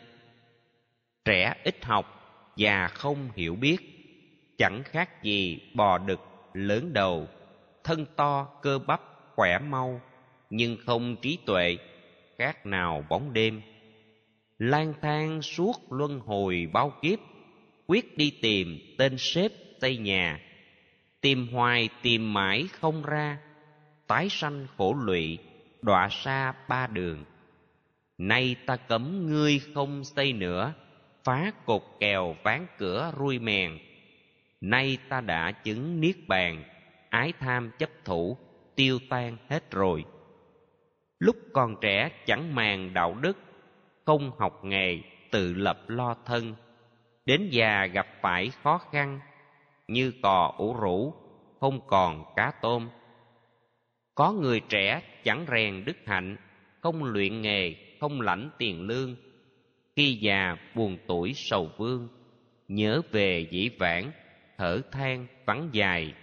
Trẻ ít học, già không hiểu biết, chẳng khác gì bò đực lớn đầu. Thân to cơ bắp khỏe mau, nhưng không trí tuệ, khác nào bóng đêm. Lang thang suốt luân hồi bao kiếp, quyết đi tìm tên sếp xây nhà. Tìm hoài tìm mãi không ra, tái sanh khổ lụy đọa xa ba đường. Nay ta cấm ngươi không xây nữa, phá cột kèo ván cửa rui mèn. Nay ta đã chứng niết bàn, ái tham chấp thủ tiêu tan hết rồi. Lúc còn trẻ chẳng màng đạo đức, không học nghề tự lập lo thân. Đến già gặp phải khó khăn, như cò ủ rũ không còn cá tôm. Có người trẻ chẳng rèn đức hạnh, không luyện nghề không lãnh tiền lương. Khi già buồn tuổi sầu vương, nhớ về dĩ vãng thở than vắng dài.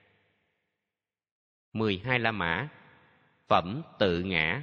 Mười hai La Mã. Phẩm tự ngã.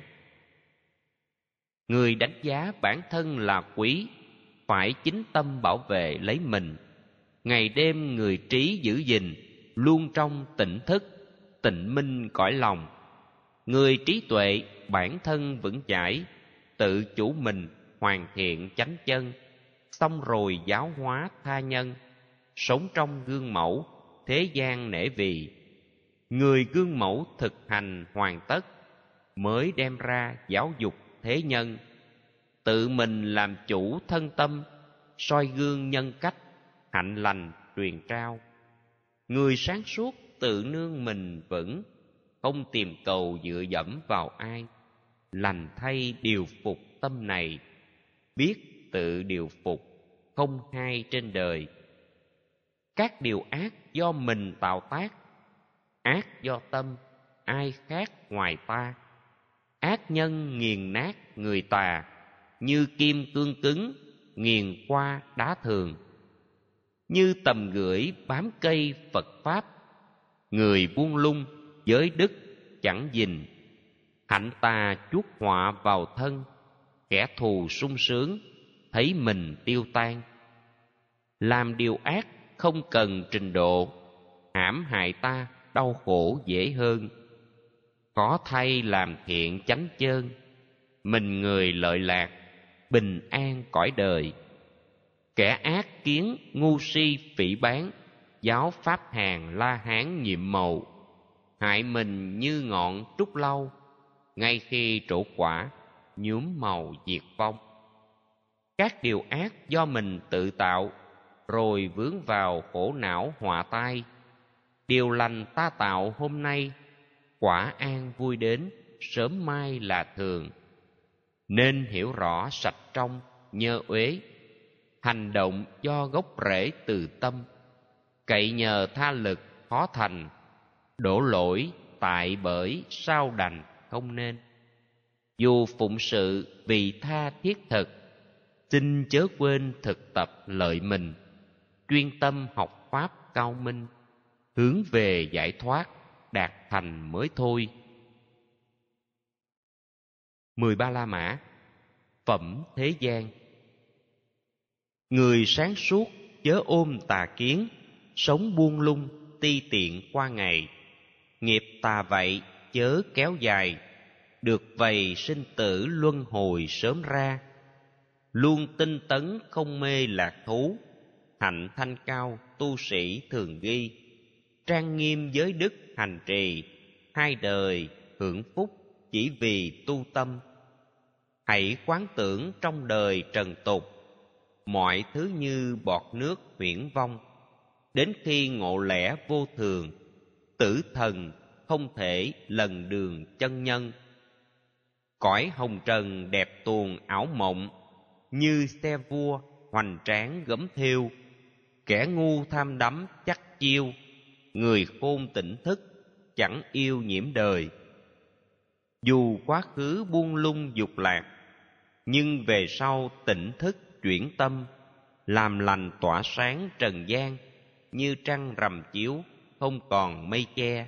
Người đánh giá bản thân là quý, phải chính tâm bảo vệ lấy mình. Ngày đêm người trí giữ gìn, luôn trong tỉnh thức, tịnh minh cõi lòng. Người trí tuệ bản thân vững chãi, tự chủ mình hoàn thiện chánh chân. Xong rồi giáo hóa tha nhân, sống trong gương mẫu, thế gian nể vì. Người gương mẫu thực hành hoàn tất, mới đem ra giáo dục thế nhân. Tự mình làm chủ thân tâm, soi gương nhân cách, hạnh lành truyền trao. Người sáng suốt tự nương mình vững, không tìm cầu dựa dẫm vào ai. Lành thay điều phục tâm này, biết tự điều phục không hai trên đời. Các điều ác do mình tạo tác, ác do tâm ai khác ngoài ta. Ác nhân nghiền nát người tà, như kim cương cứng nghiền qua đá thường. Như tầm gửi bám cây Phật Pháp, người buông lung giới đức chẳng gìn. Hạnh tà chuốc họa vào thân, kẻ thù sung sướng thấy mình tiêu tan. Làm điều ác không cần trình độ, hãm hại ta đau khổ dễ hơn. Có thay làm thiện chánh chơn, mình người lợi lạc bình an cõi đời. Kẻ ác kiến ngu si phỉ báng, giáo pháp hàng La Hán nhiệm màu. Hại mình như ngọn trúc lâu, ngay khi trổ quả nhuốm màu diệt vong. Các điều ác do mình tự tạo, rồi vướng vào khổ não họa tai. Điều lành ta tạo hôm nay, quả an vui đến sớm mai là thường. Nên hiểu rõ sạch trong nhơ uế. Hành động do gốc rễ từ tâm, cậy nhờ tha lực khó thành. Đổ lỗi tại bởi sao đành không nên. Dù phụng sự vì tha thiết thực, xin chớ quên thực tập lợi mình. Chuyên tâm học pháp cao minh, hướng về giải thoát đạt thành mới thôi. Mười ba La Mã. Phẩm thế gian. Người sáng suốt chớ ôm tà kiến, sống buông lung ti tiện qua ngày. Nghiệp tà vậy chớ kéo dài, được vầy sinh tử luân hồi sớm ra. Luôn tinh tấn không mê lạc thú, hạnh thanh cao tu sĩ thường ghi. Trang nghiêm giới đức hành trì, hai đời hưởng phúc chỉ vì tu tâm. Hãy quán tưởng trong đời trần tục, mọi thứ như bọt nước huyễn vong. Đến khi ngộ lẽ vô thường, tử thần không thể lần đường chân nhân. Cõi hồng trần đẹp tuồng ảo mộng, như xe vua hoành tráng gấm thêu. Kẻ ngu tham đắm chắc chiêu, người khôn tỉnh thức chẳng yêu nhiễm đời. Dù quá khứ buông lung dục lạc, nhưng về sau tỉnh thức chuyển tâm. Làm lành tỏa sáng trần gian, như trăng rằm chiếu không còn mây che.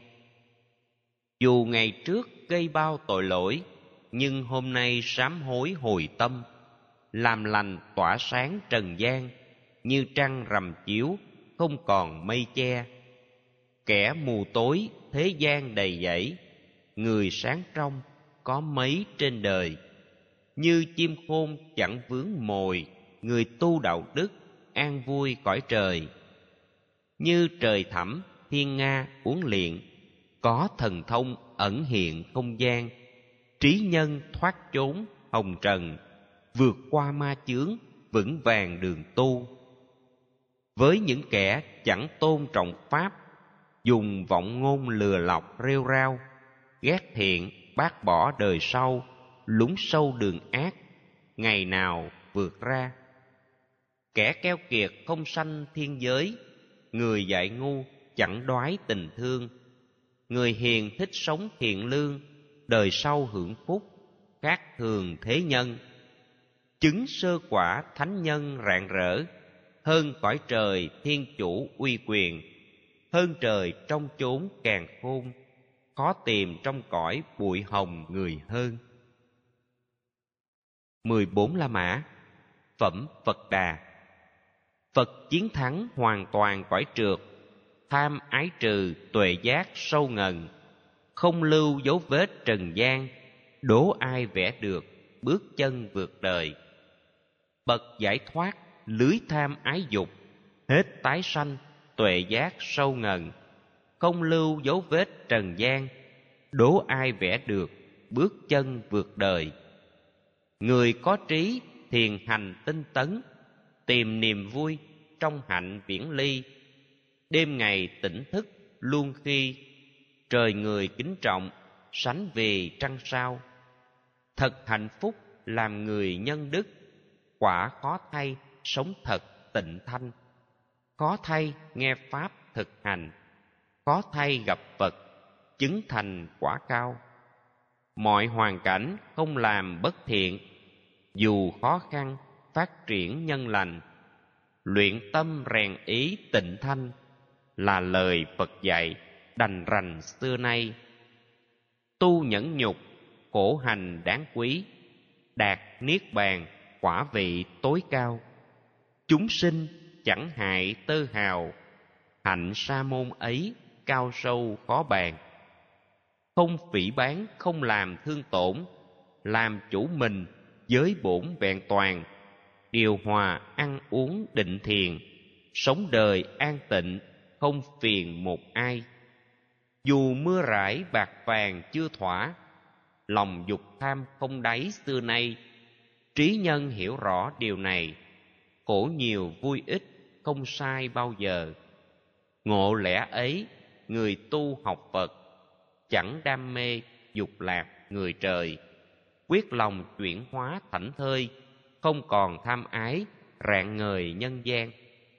Dù ngày trước gây bao tội lỗi, nhưng hôm nay sám hối hồi tâm. Làm lành tỏa sáng trần gian, như trăng rằm chiếu không còn mây che. Kẻ mù tối thế gian đầy dẫy, người sáng trong có mấy trên đời. Như chim khôn chẳng vướng mồi, người tu đạo đức an vui cõi trời. Như trời thẳm thiên nga uốn luyện, có thần thông ẩn hiện không gian. Trí nhân thoát trốn hồng trần, vượt qua ma chướng vững vàng đường tu. Với những kẻ chẳng tôn trọng pháp, dùng vọng ngôn lừa lọc rêu rao. Ghét thiện bác bỏ đời sau, lún sâu đường ác, ngày nào vượt ra. Kẻ keo kiệt không sanh thiên giới, người dại ngu chẳng đoái tình thương. Người hiền thích sống thiện lương, đời sau hưởng phúc khác thường thế nhân. Chứng sơ quả thánh nhân rạng rỡ, hơn cõi trời thiên chủ uy quyền. Hơn trời trong chốn càn khôn, khó tìm trong cõi bụi hồng người hơn. Mười bốn La Mã. Phẩm Phật Đà. Phật chiến thắng hoàn toàn cõi trượt, tham ái trừ tuệ giác sâu ngần. Không lưu dấu vết trần gian, đố ai vẽ được bước chân vượt đời. Bậc giải thoát lưới tham ái dục, hết tái sanh tuệ giác sâu ngần. Không lưu dấu vết trần gian, đố ai vẽ được bước chân vượt đời. Người có trí thiền hành tinh tấn, tìm niềm vui trong hạnh viễn ly. Đêm ngày tỉnh thức luôn khi, trời người kính trọng sánh vì trăng sao. Thật hạnh phúc làm người nhân đức, quả khó thay sống thật tịnh thanh. Khó thay nghe pháp thực hành, khó thay gặp Phật chứng thành quả cao. Mọi hoàn cảnh không làm bất thiện, dù khó khăn phát triển nhân lành. Luyện tâm rèn ý tịnh thanh, là lời Phật dạy đành rành xưa nay. Tu nhẫn nhục khổ hành đáng quý, đạt niết bàn quả vị tối cao. Chúng sinh chẳng hại tơ hào, hạnh sa môn ấy cao sâu khó bàn. Không phỉ báng không làm thương tổn, làm chủ mình giới bổn vẹn toàn. Điều hòa ăn uống định thiền, sống đời an tịnh không phiền một ai. Dù mưa rải bạc vàng chưa thỏa, lòng dục tham không đáy xưa nay. Trí nhân hiểu rõ điều này, khổ nhiều vui ít không sai bao giờ. Ngộ lẽ ấy người tu học Phật, chẳng đam mê dục lạc người trời. Quyết lòng chuyển hóa thảnh thơi, không còn tham ái rạng ngời nhân gian.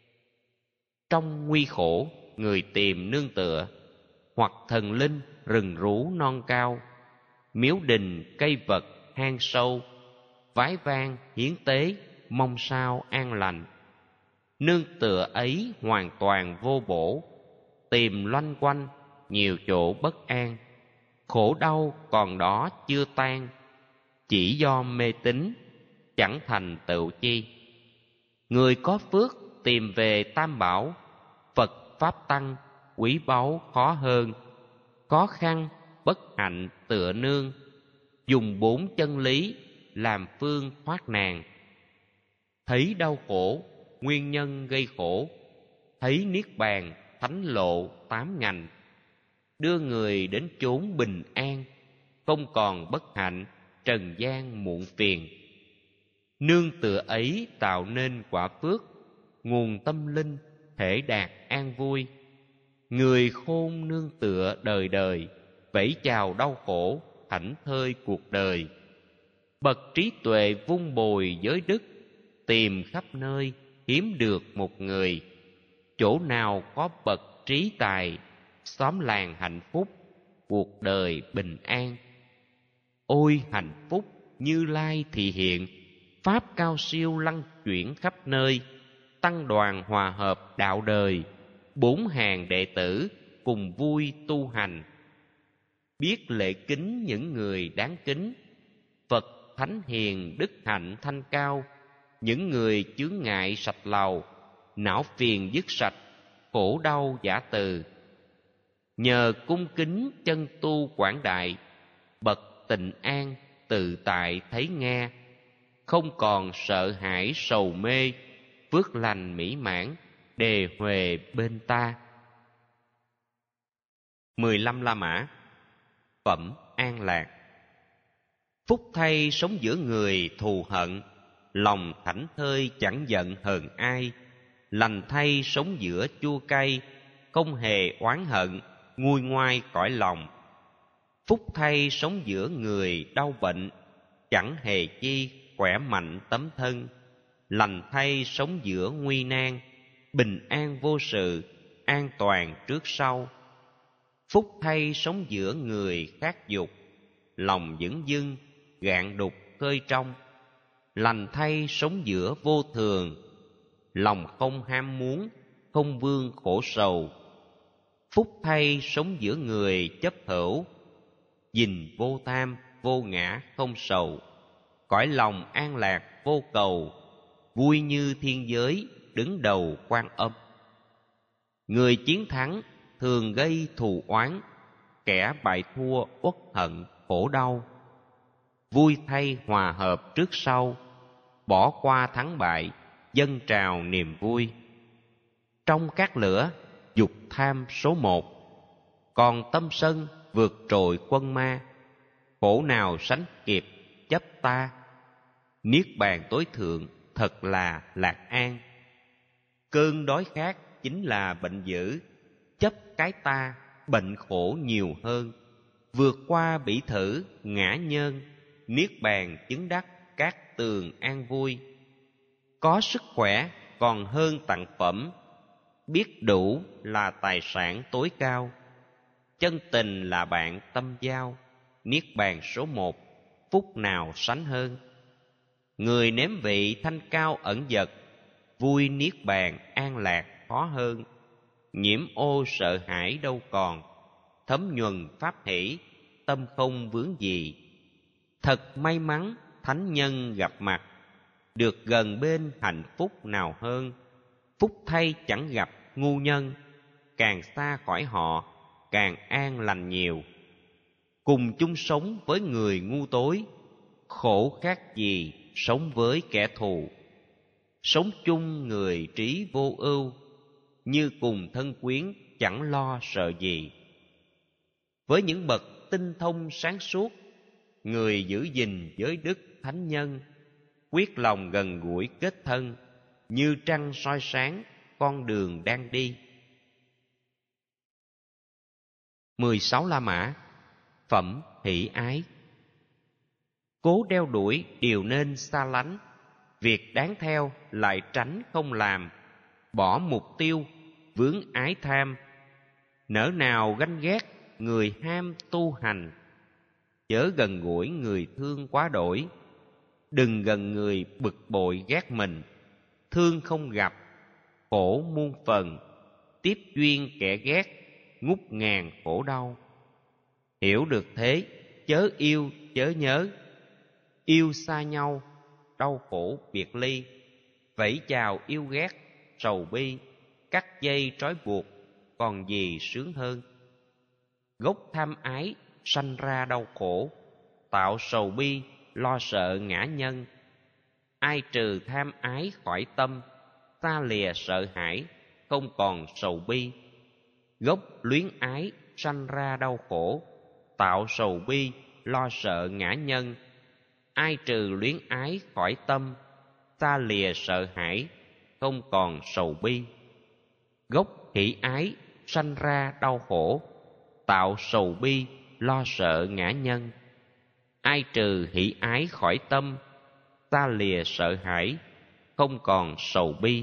Trong nguy khổ, người tìm nương tựa, hoặc thần linh rừng rú non cao, miếu đình cây vật hang sâu, vái vang hiến tế mong sao an lành. Nương tựa ấy hoàn toàn vô bổ, tìm loanh quanh nhiều chỗ bất an. Khổ đau còn đó chưa tan, chỉ do mê tín chẳng thành tựu chi. Người có phước tìm về tam bảo, Phật pháp tăng quý báu khó hơn. Khó khăn bất hạnh tựa nương, dùng bốn chân lý làm phương thoát nạn. Thấy đau khổ nguyên nhân gây khổ, thấy niết bàn thánh lộ tám ngành. Đưa người đến chốn bình an, không còn bất hạnh trần gian muộn phiền. Nương tựa ấy tạo nên quả phước, nguồn tâm linh thể đạt an vui. Người khôn nương tựa đời đời, vẫy chào đau khổ thảnh thơi cuộc đời. Bậc trí tuệ vun bồi giới đức, tìm khắp nơi hiếm được một người. Chỗ nào có bậc trí tài, xóm làng hạnh phúc, cuộc đời bình an. Ôi hạnh phúc Như Lai thị hiện, pháp cao siêu lăng chuyển khắp nơi. Tăng đoàn hòa hợp đạo đời, bốn hàng đệ tử cùng vui tu hành. Biết lễ kính những người đáng kính, Phật thánh hiền đức hạnh thanh cao. Những người chướng ngại sạch lầu, não phiền dứt sạch, khổ đau giả từ. Nhờ cung kính chân tu quảng đại, bậc tịnh an tự tại thấy nghe. Không còn sợ hãi sầu mê, phước lành mỹ mãn đề huề bên ta. Mười lăm La Mã. Phẩm an lạc. Phúc thay sống giữa người thù hận, lòng thảnh thơi chẳng giận hờn ai. Lành thay sống giữa chua cay, không hề oán hận nguôi ngoai cõi lòng. Phúc thay sống giữa người đau bệnh, chẳng hề chi khỏe mạnh tấm thân. Lành thay sống giữa nguy nan, bình an vô sự, an toàn trước sau. Phúc thay sống giữa người khát dục, lòng dửng dưng, gạn đục khơi trong. Lành thay sống giữa vô thường, lòng không ham muốn, không vương khổ sầu. Phúc thay sống giữa người chấp hữu, gìn vô tham, vô ngã không sầu. Cõi lòng an lạc vô cầu, vui như thiên giới đứng đầu Quan Âm. Người chiến thắng thường gây thù oán, kẻ bại thua uất hận khổ đau. Vui thay hòa hợp trước sau, bỏ qua thắng bại dâng trào niềm vui. Trong các lửa dục tham số một, còn tâm sân vượt trội quân ma. Khổ nào sánh kịp chấp ta, niết bàn tối thượng thật là lạc an. Cơn đói khát chính là bệnh dữ, chấp cái ta bệnh khổ nhiều hơn. Vượt qua bỉ thử ngã nhân, niết bàn chứng đắc các tường an vui. Có sức khỏe còn hơn tặng phẩm, biết đủ là tài sản tối cao. Chân tình là bạn tâm giao, niết bàn số một, phúc nào sánh hơn. Người nếm vị thanh cao ẩn dật, vui niết bàn an lạc khó hơn. Nhiễm ô sợ hãi đâu còn, thấm nhuần pháp hỷ, tâm không vướng gì. Thật may mắn thánh nhân gặp mặt, được gần bên hạnh phúc nào hơn. Phúc thay chẳng gặp ngu nhân, càng xa khỏi họ càng an lành nhiều. Cùng chung sống với người ngu tối, khổ khác gì sống với kẻ thù. Sống chung người trí vô ưu, như cùng thân quyến chẳng lo sợ gì. Với những bậc tinh thông sáng suốt, người giữ gìn giới đức thánh nhân, quyết lòng gần gũi kết thân, như trăng soi sáng con đường đang đi. Mười sáu La Mã. Phẩm hỷ ái. Cố đeo đuổi điều nên xa lánh, việc đáng theo lại tránh không làm, bỏ mục tiêu, vướng ái tham. Nỡ nào ganh ghét người ham tu hành, chớ gần gũi người thương quá đổi. Đừng gần người bực bội ghét mình, thương không gặp, khổ muôn phần. Tiếp duyên kẻ ghét, ngút ngàn khổ đau. Hiểu được thế, chớ yêu chớ nhớ, yêu xa nhau, đau khổ biệt ly. Vẫy chào yêu ghét, sầu bi, cắt dây trói buộc, còn gì sướng hơn. Gốc tham ái sanh ra đau khổ, tạo sầu bi, lo sợ ngã nhân. Ai trừ tham ái khỏi tâm, xa lìa sợ hãi, không còn sầu bi. Gốc luyến ái sanh ra đau khổ, tạo sầu bi, lo sợ ngã nhân. Ai trừ luyến ái khỏi tâm, xa lìa sợ hãi, không còn sầu bi. Gốc hỷ ái sanh ra đau khổ, tạo sầu bi, lo sợ ngã nhân. Ai trừ hỷ ái khỏi tâm, xa lìa sợ hãi, không còn sầu bi.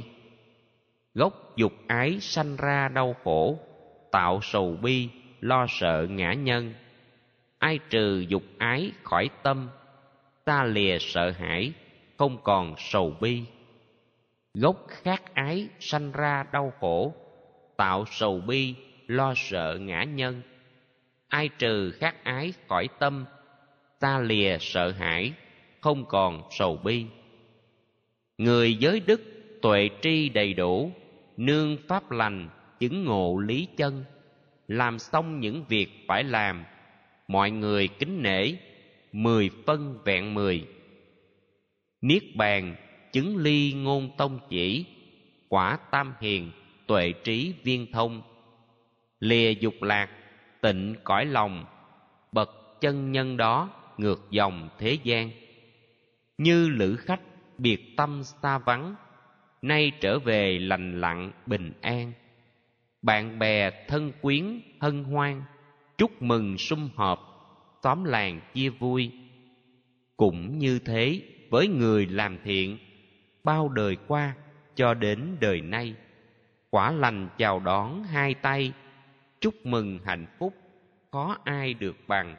Gốc dục ái sanh ra đau khổ, tạo sầu bi, lo sợ ngã nhân. Ai trừ dục ái khỏi tâm, xa lìa sợ hãi, không còn sầu bi. Gốc khát ái sanh ra đau khổ, tạo sầu bi, lo sợ ngã nhân. Ai trừ khát ái khỏi tâm, xa lìa sợ hãi, không còn sầu bi. Người giới đức tuệ tri đầy đủ, nương pháp lành chứng ngộ lý chân. Làm xong những việc phải làm, mọi người kính nể, mười phân vẹn mười. Niết bàn chứng ly ngôn tông chỉ, quả tam hiền tuệ trí viên thông. Lìa dục lạc tịnh cõi lòng, bậc chân nhân đó ngược dòng thế gian. Như lữ khách biệt tâm xa vắng, nay trở về lành lặn bình an. Bạn bè thân quyến hân hoan, chúc mừng sum họp, xóm làng chia vui. Cũng như thế với người làm thiện, bao đời qua cho đến đời nay. Quả lành chào đón hai tay, chúc mừng hạnh phúc, khó ai được bằng.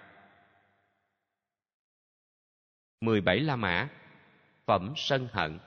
Mười bảy La Mã. Phẩm sân hận.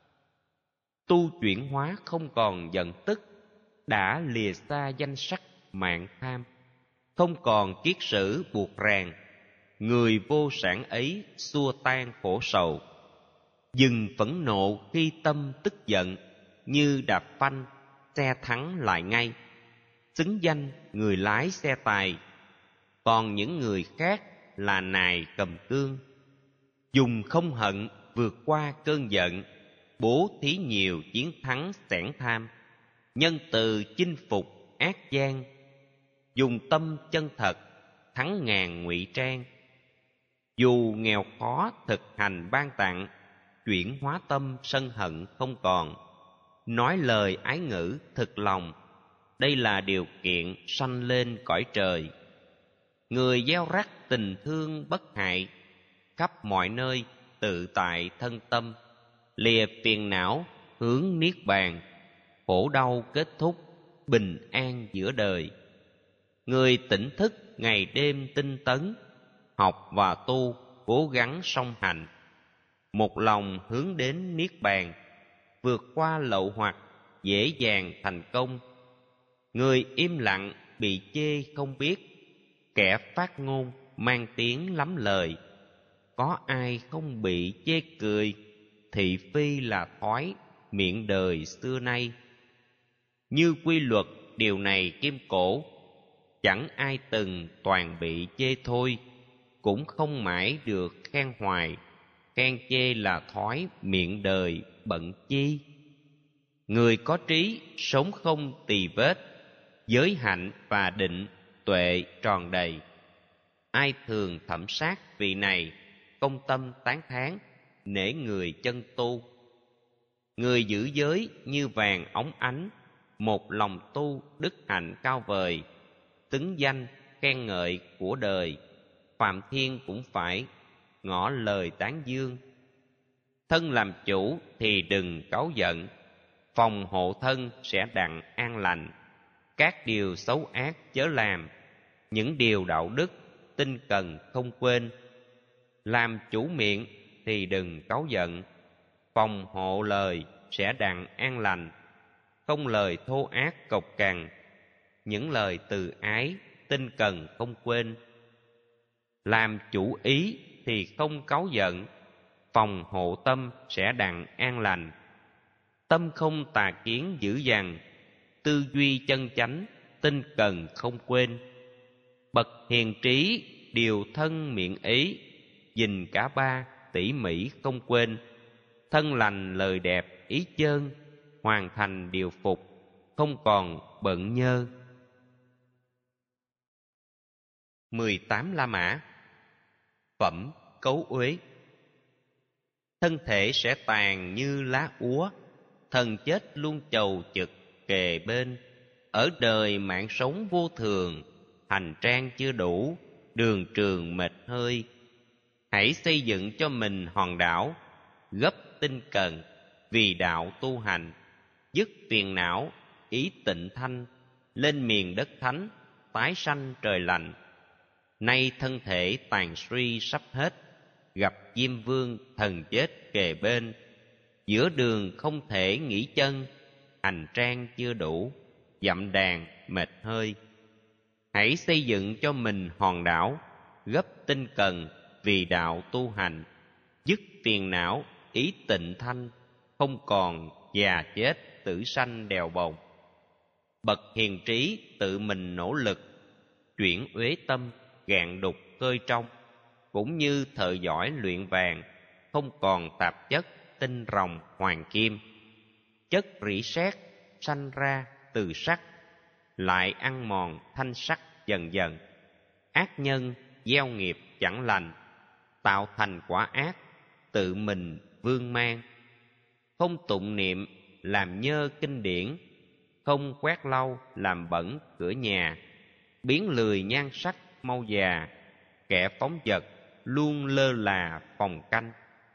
Tu chuyển hóa không còn giận tức, đã lìa xa danh sắc mạng tham. Không còn kiết sử buộc ràng, người vô sản ấy xua tan khổ sầu. Dừng phẫn nộ khi tâm tức giận, như đạp phanh, xe thắng lại ngay. Xứng danh người lái xe tài, còn những người khác là nài cầm cương. Dùng không hận vượt qua cơn giận, bố thí nhiều chiến thắng xẻn tham. Nhân từ chinh phục ác gian, dùng tâm chân thật thắng ngàn ngụy trang. Dù nghèo khó thực hành ban tặng, chuyển hóa tâm sân hận không còn. Nói lời ái ngữ thực lòng, đây là điều kiện sanh lên cõi trời. Người gieo rắc tình thương bất hại, khắp mọi nơi tự tại thân tâm. Lìa phiền não hướng niết bàn, khổ đau kết thúc, bình an giữa đời. Người tỉnh thức ngày đêm tinh tấn, học và tu cố gắng song hành. Một lòng hướng đến niết bàn, vượt qua lậu hoặc dễ dàng thành công. Người im lặng bị chê không biết, kẻ phát ngôn mang tiếng lắm lời. Có ai không bị chê cười, thị phi là thói miệng đời xưa nay. Như quy luật điều này kim cổ, chẳng ai từng toàn bị chê thôi, cũng không mãi được khen hoài. Khen chê là thói miệng đời bận chi. Người có trí sống không tì vết, giới hạnh và định tuệ tròn đầy. Ai thường thẩm sát vị này, công tâm tán thán, nể người chân tu. Người giữ giới như vàng óng ánh, một lòng tu đức hạnh cao vời. Xứng danh khen ngợi của đời, Phạm Thiên cũng phải ngỏ lời tán dương. Thân làm chủ thì đừng cáu giận, phòng hộ thân sẽ đặng an lành. Các điều xấu ác chớ làm, những điều đạo đức tinh cần không quên. Làm chủ miệng thì đừng cáu giận, phòng hộ lời sẽ đặng an lành. Không lời thô ác cộc cằn, những lời từ ái tinh cần không quên. Làm chủ ý thì không cáu giận, phòng hộ tâm sẽ đặng an lành. Tâm không tà kiến dữ dằn, tư duy chân chánh tinh cần không quên. Bậc hiền trí điều thân miệng ý, gìn cả ba tỉ mỉ không quên. Thân lành lời đẹp ý chơn, hoàn thành điều phục không còn bận nhơ. Mười tám La Mã. Phẩm cấu uế. Thân thể sẽ tàn như lá úa, thần chết luôn chầu chực kề bên. Ở đời mạng sống vô thường, hành trang chưa đủ, đường trường mệt hơi. Hãy xây dựng cho mình hòn đảo, gấp tinh cần, vì đạo tu hành. Dứt phiền não, ý tịnh thanh, lên miền đất thánh, tái sanh trời lành. Nay thân thể tàn suy sắp hết, gặp Diêm Vương thần chết kề bên. Giữa đường không thể nghỉ chân, hành trang chưa đủ, dặm đàn mệt hơi. Hãy xây dựng cho mình hòn đảo, gấp tinh cần, vì đạo tu hành. Dứt phiền não, ý tịnh thanh, không còn già chết tử sanh đèo bồng. Bậc hiền trí tự mình nỗ lực, chuyển uế tâm gạn đục khơi trong. Cũng như thợ giỏi luyện vàng, không còn tạp chất tinh rồng hoàng kim. Chất rỉ sét sanh ra từ sắt, lại ăn mòn thanh sắt dần dần. Ác nhân gieo nghiệp chẳng lành, tạo thành quả ác tự mình vương mang. Không tụng niệm làm nhơ kinh điển, không quét lau làm bẩn cửa nhà. Biến lười nhan sắc mau già, kẻ phóng dật luôn lơ là phòng canh.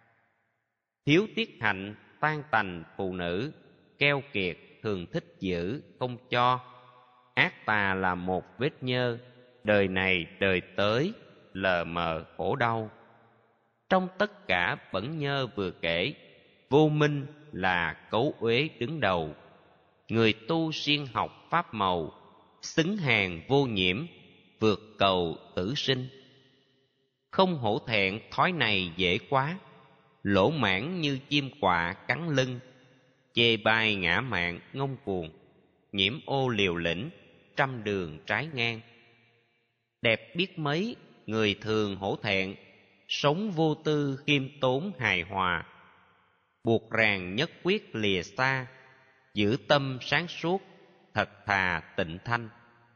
Thiếu tiết hạnh tan tành phụ nữ, keo kiệt thường thích giữ không cho. Ác tà là một vết nhơ, đời này đời tới lờ mờ khổ đau. Trong tất cả bẩn nhơ vừa kể, vô minh là cấu uế đứng đầu. Người tu siêng học pháp màu, xứng hàng vô nhiễm, vượt cầu tử sinh. Không hổ thẹn thói này dễ quá, lỗ mãn như chim quạ cắn lưng. Chê bai ngã mạn ngông cuồng, nhiễm ô liều lĩnh, trăm đường trái ngang. Đẹp biết mấy người thường hổ thẹn, sống vô tư khiêm tốn hài hòa. Buộc ràng nhất quyết lìa xa, giữ tâm sáng suốt, thật thà tịnh thanh.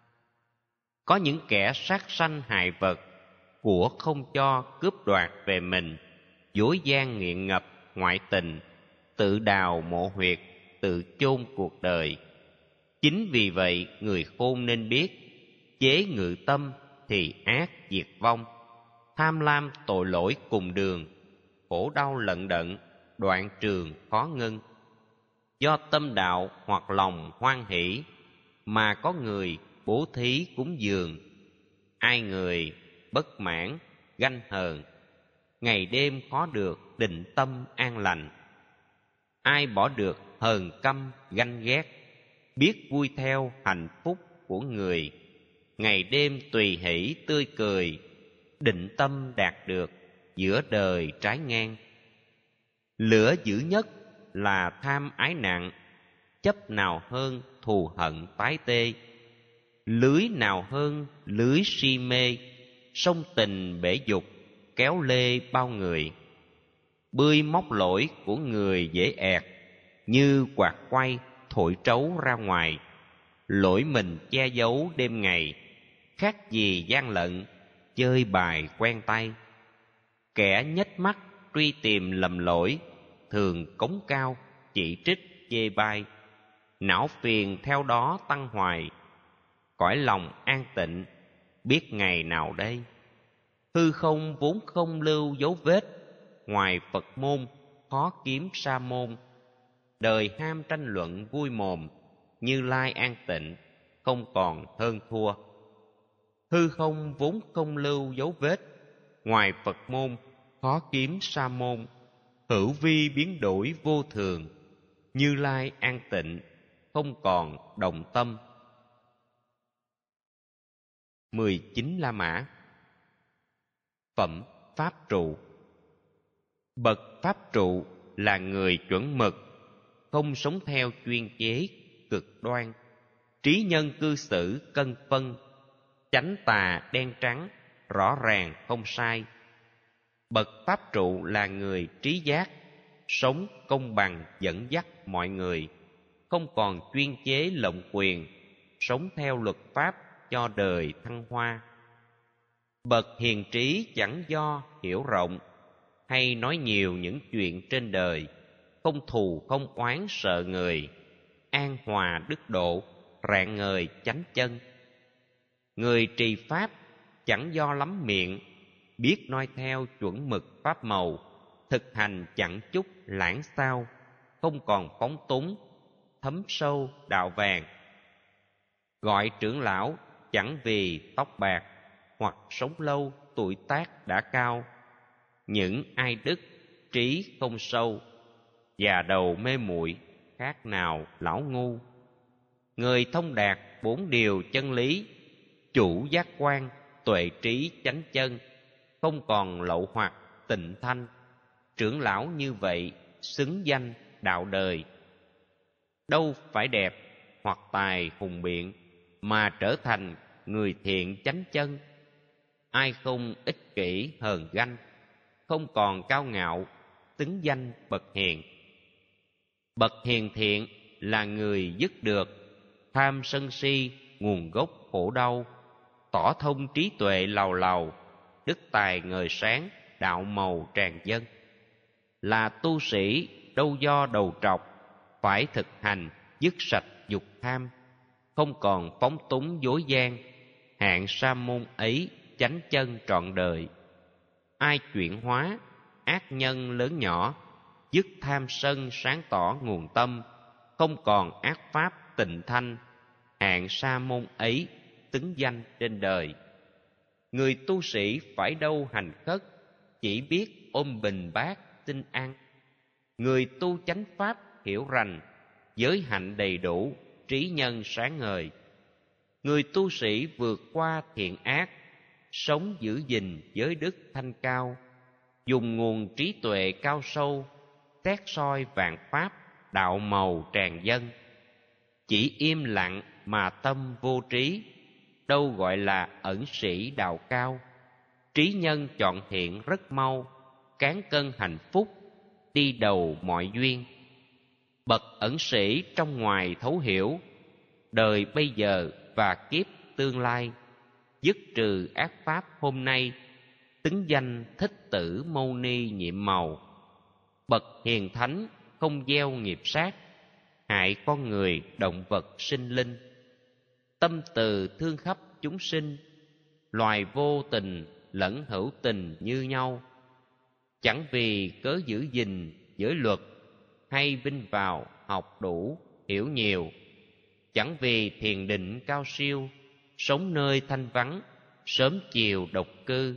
Có những kẻ sát sanh hại vật, của không cho cướp đoạt về mình. Dối gian nghiện ngập ngoại tình, tự đào mộ huyệt, tự chôn cuộc đời. Chính vì vậy người khôn nên biết, chế ngự tâm thì ác diệt vong. Tham lam tội lỗi cùng đường, khổ đau lận đận, đoạn trường khó ngưng. Do tâm đạo hoặc lòng hoan hỷ, mà có người bố thí cúng dường. Ai người bất mãn, ganh hờn, ngày đêm khó được định tâm an lành. Ai bỏ được hờn căm ganh ghét, biết vui theo hạnh phúc của người. Ngày đêm tùy hỷ tươi cười, định tâm đạt được giữa đời trái ngang. Lửa dữ nhất là tham ái nặng, chấp nào hơn thù hận tái tê. Lưới nào hơn lưới si mê, sông tình bể dục kéo lê bao người. Bươi móc lỗi của người dễ ẹt, như quạt quay thổi trấu ra ngoài. Lỗi mình che giấu đêm ngày, khác gì gian lận chơi bài quen tay. Kẻ nhếch mắt truy tìm lầm lỗi, thường cống cao chỉ trích chê bai. Não phiền theo đó tăng hoài, cõi lòng an tịnh biết ngày nào đây. Hư không vốn không lưu dấu vết, ngoài Phật môn khó kiếm sa môn. Đời ham tranh luận vui mồm, Như Lai an tịnh, không còn hơn thua. Hư không vốn không lưu dấu vết, ngoài Phật môn khó kiếm sa môn. Hữu vi biến đổi vô thường, Như Lai an tịnh, không còn động tâm. Mười chín La Mã. Phẩm Pháp trụ. Bậc Pháp trụ là người chuẩn mực, không sống theo chuyên chế cực đoan, trí nhân cư xử cân phân, chánh tà đen trắng, rõ ràng không sai. Bậc Pháp trụ là người trí giác, sống công bằng dẫn dắt mọi người, không còn chuyên chế lộng quyền, sống theo luật pháp cho đời thăng hoa. Bậc hiền trí chẳng do hiểu rộng, hay nói nhiều những chuyện trên đời, không thù không oán sợ người, an hòa đức độ, rạng ngời chánh chân. Người trì pháp chẳng do lắm miệng, biết noi theo chuẩn mực pháp màu, thực hành chẳng chút lãng xao, không còn phóng túng, thấm sâu đạo vàng. Gọi trưởng lão chẳng vì tóc bạc, hoặc sống lâu tuổi tác đã cao. Những ai đức trí không sâu, già đầu mê muội khác nào lão ngu. Người thông đạt bốn điều chân lý, chủ giác quan tuệ trí chánh chân, không còn lậu hoặc tịnh thanh. Trưởng lão như vậy xứng danh đạo đời. Đâu phải đẹp hoặc tài hùng biện, mà trở thành người thiện chánh chân. Ai không ích kỷ hờn ganh, không còn cao ngạo, xứng danh bậc hiền. Bậc hiền thiện là người dứt được tham sân si nguồn gốc khổ đau, tỏ thông trí tuệ lầu lầu, đức tài ngời sáng, đạo màu tràn dâng. Là tu sĩ đâu do đầu trọc, phải thực hành dứt sạch dục tham, không còn phóng túng dối gian. Hạng sa môn ấy chánh chân trọn đời. Ai chuyển hóa ác nhân lớn nhỏ, dứt tham sân sáng tỏ nguồn tâm, không còn ác pháp tịnh thanh. Hạng sa môn ấy xứng danh trên đời. Người tu sĩ phải đâu hành khất, chỉ biết ôm bình bát xin ăn. Người tu chánh pháp hiểu rành, giới hạnh đầy đủ, trí nhân sáng ngời. Người tu sĩ vượt qua thiện ác, sống giữ gìn giới đức thanh cao, dùng nguồn trí tuệ cao sâu, xét soi vạn pháp, đạo màu tràn dâng. Chỉ im lặng mà tâm vô trí, đâu gọi là ẩn sĩ đạo cao. Trí nhân chọn thiện rất mau, cán cân hạnh phúc, đi đầu mọi duyên. Bậc ẩn sĩ trong ngoài thấu hiểu, đời bây giờ và kiếp tương lai, dứt trừ ác pháp hôm nay, xứng danh Thích Tử Mâu Ni nhiệm màu. Bậc hiền thánh không gieo nghiệp sát, hại con người động vật sinh linh. Tâm từ thương khắp chúng sinh, loài vô tình lẫn hữu tình như nhau. Chẳng vì cớ giữ gìn giới luật, hay vinh vào học đủ hiểu nhiều. Chẳng vì thiền định cao siêu, sống nơi thanh vắng, sớm chiều độc cư,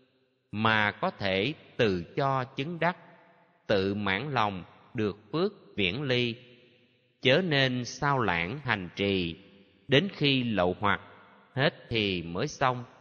mà có thể tự cho chứng đắc, tự mãn lòng được phước viễn ly. Chớ nên sao lãng hành trì, đến khi lậu hoặc hết thì mới xong.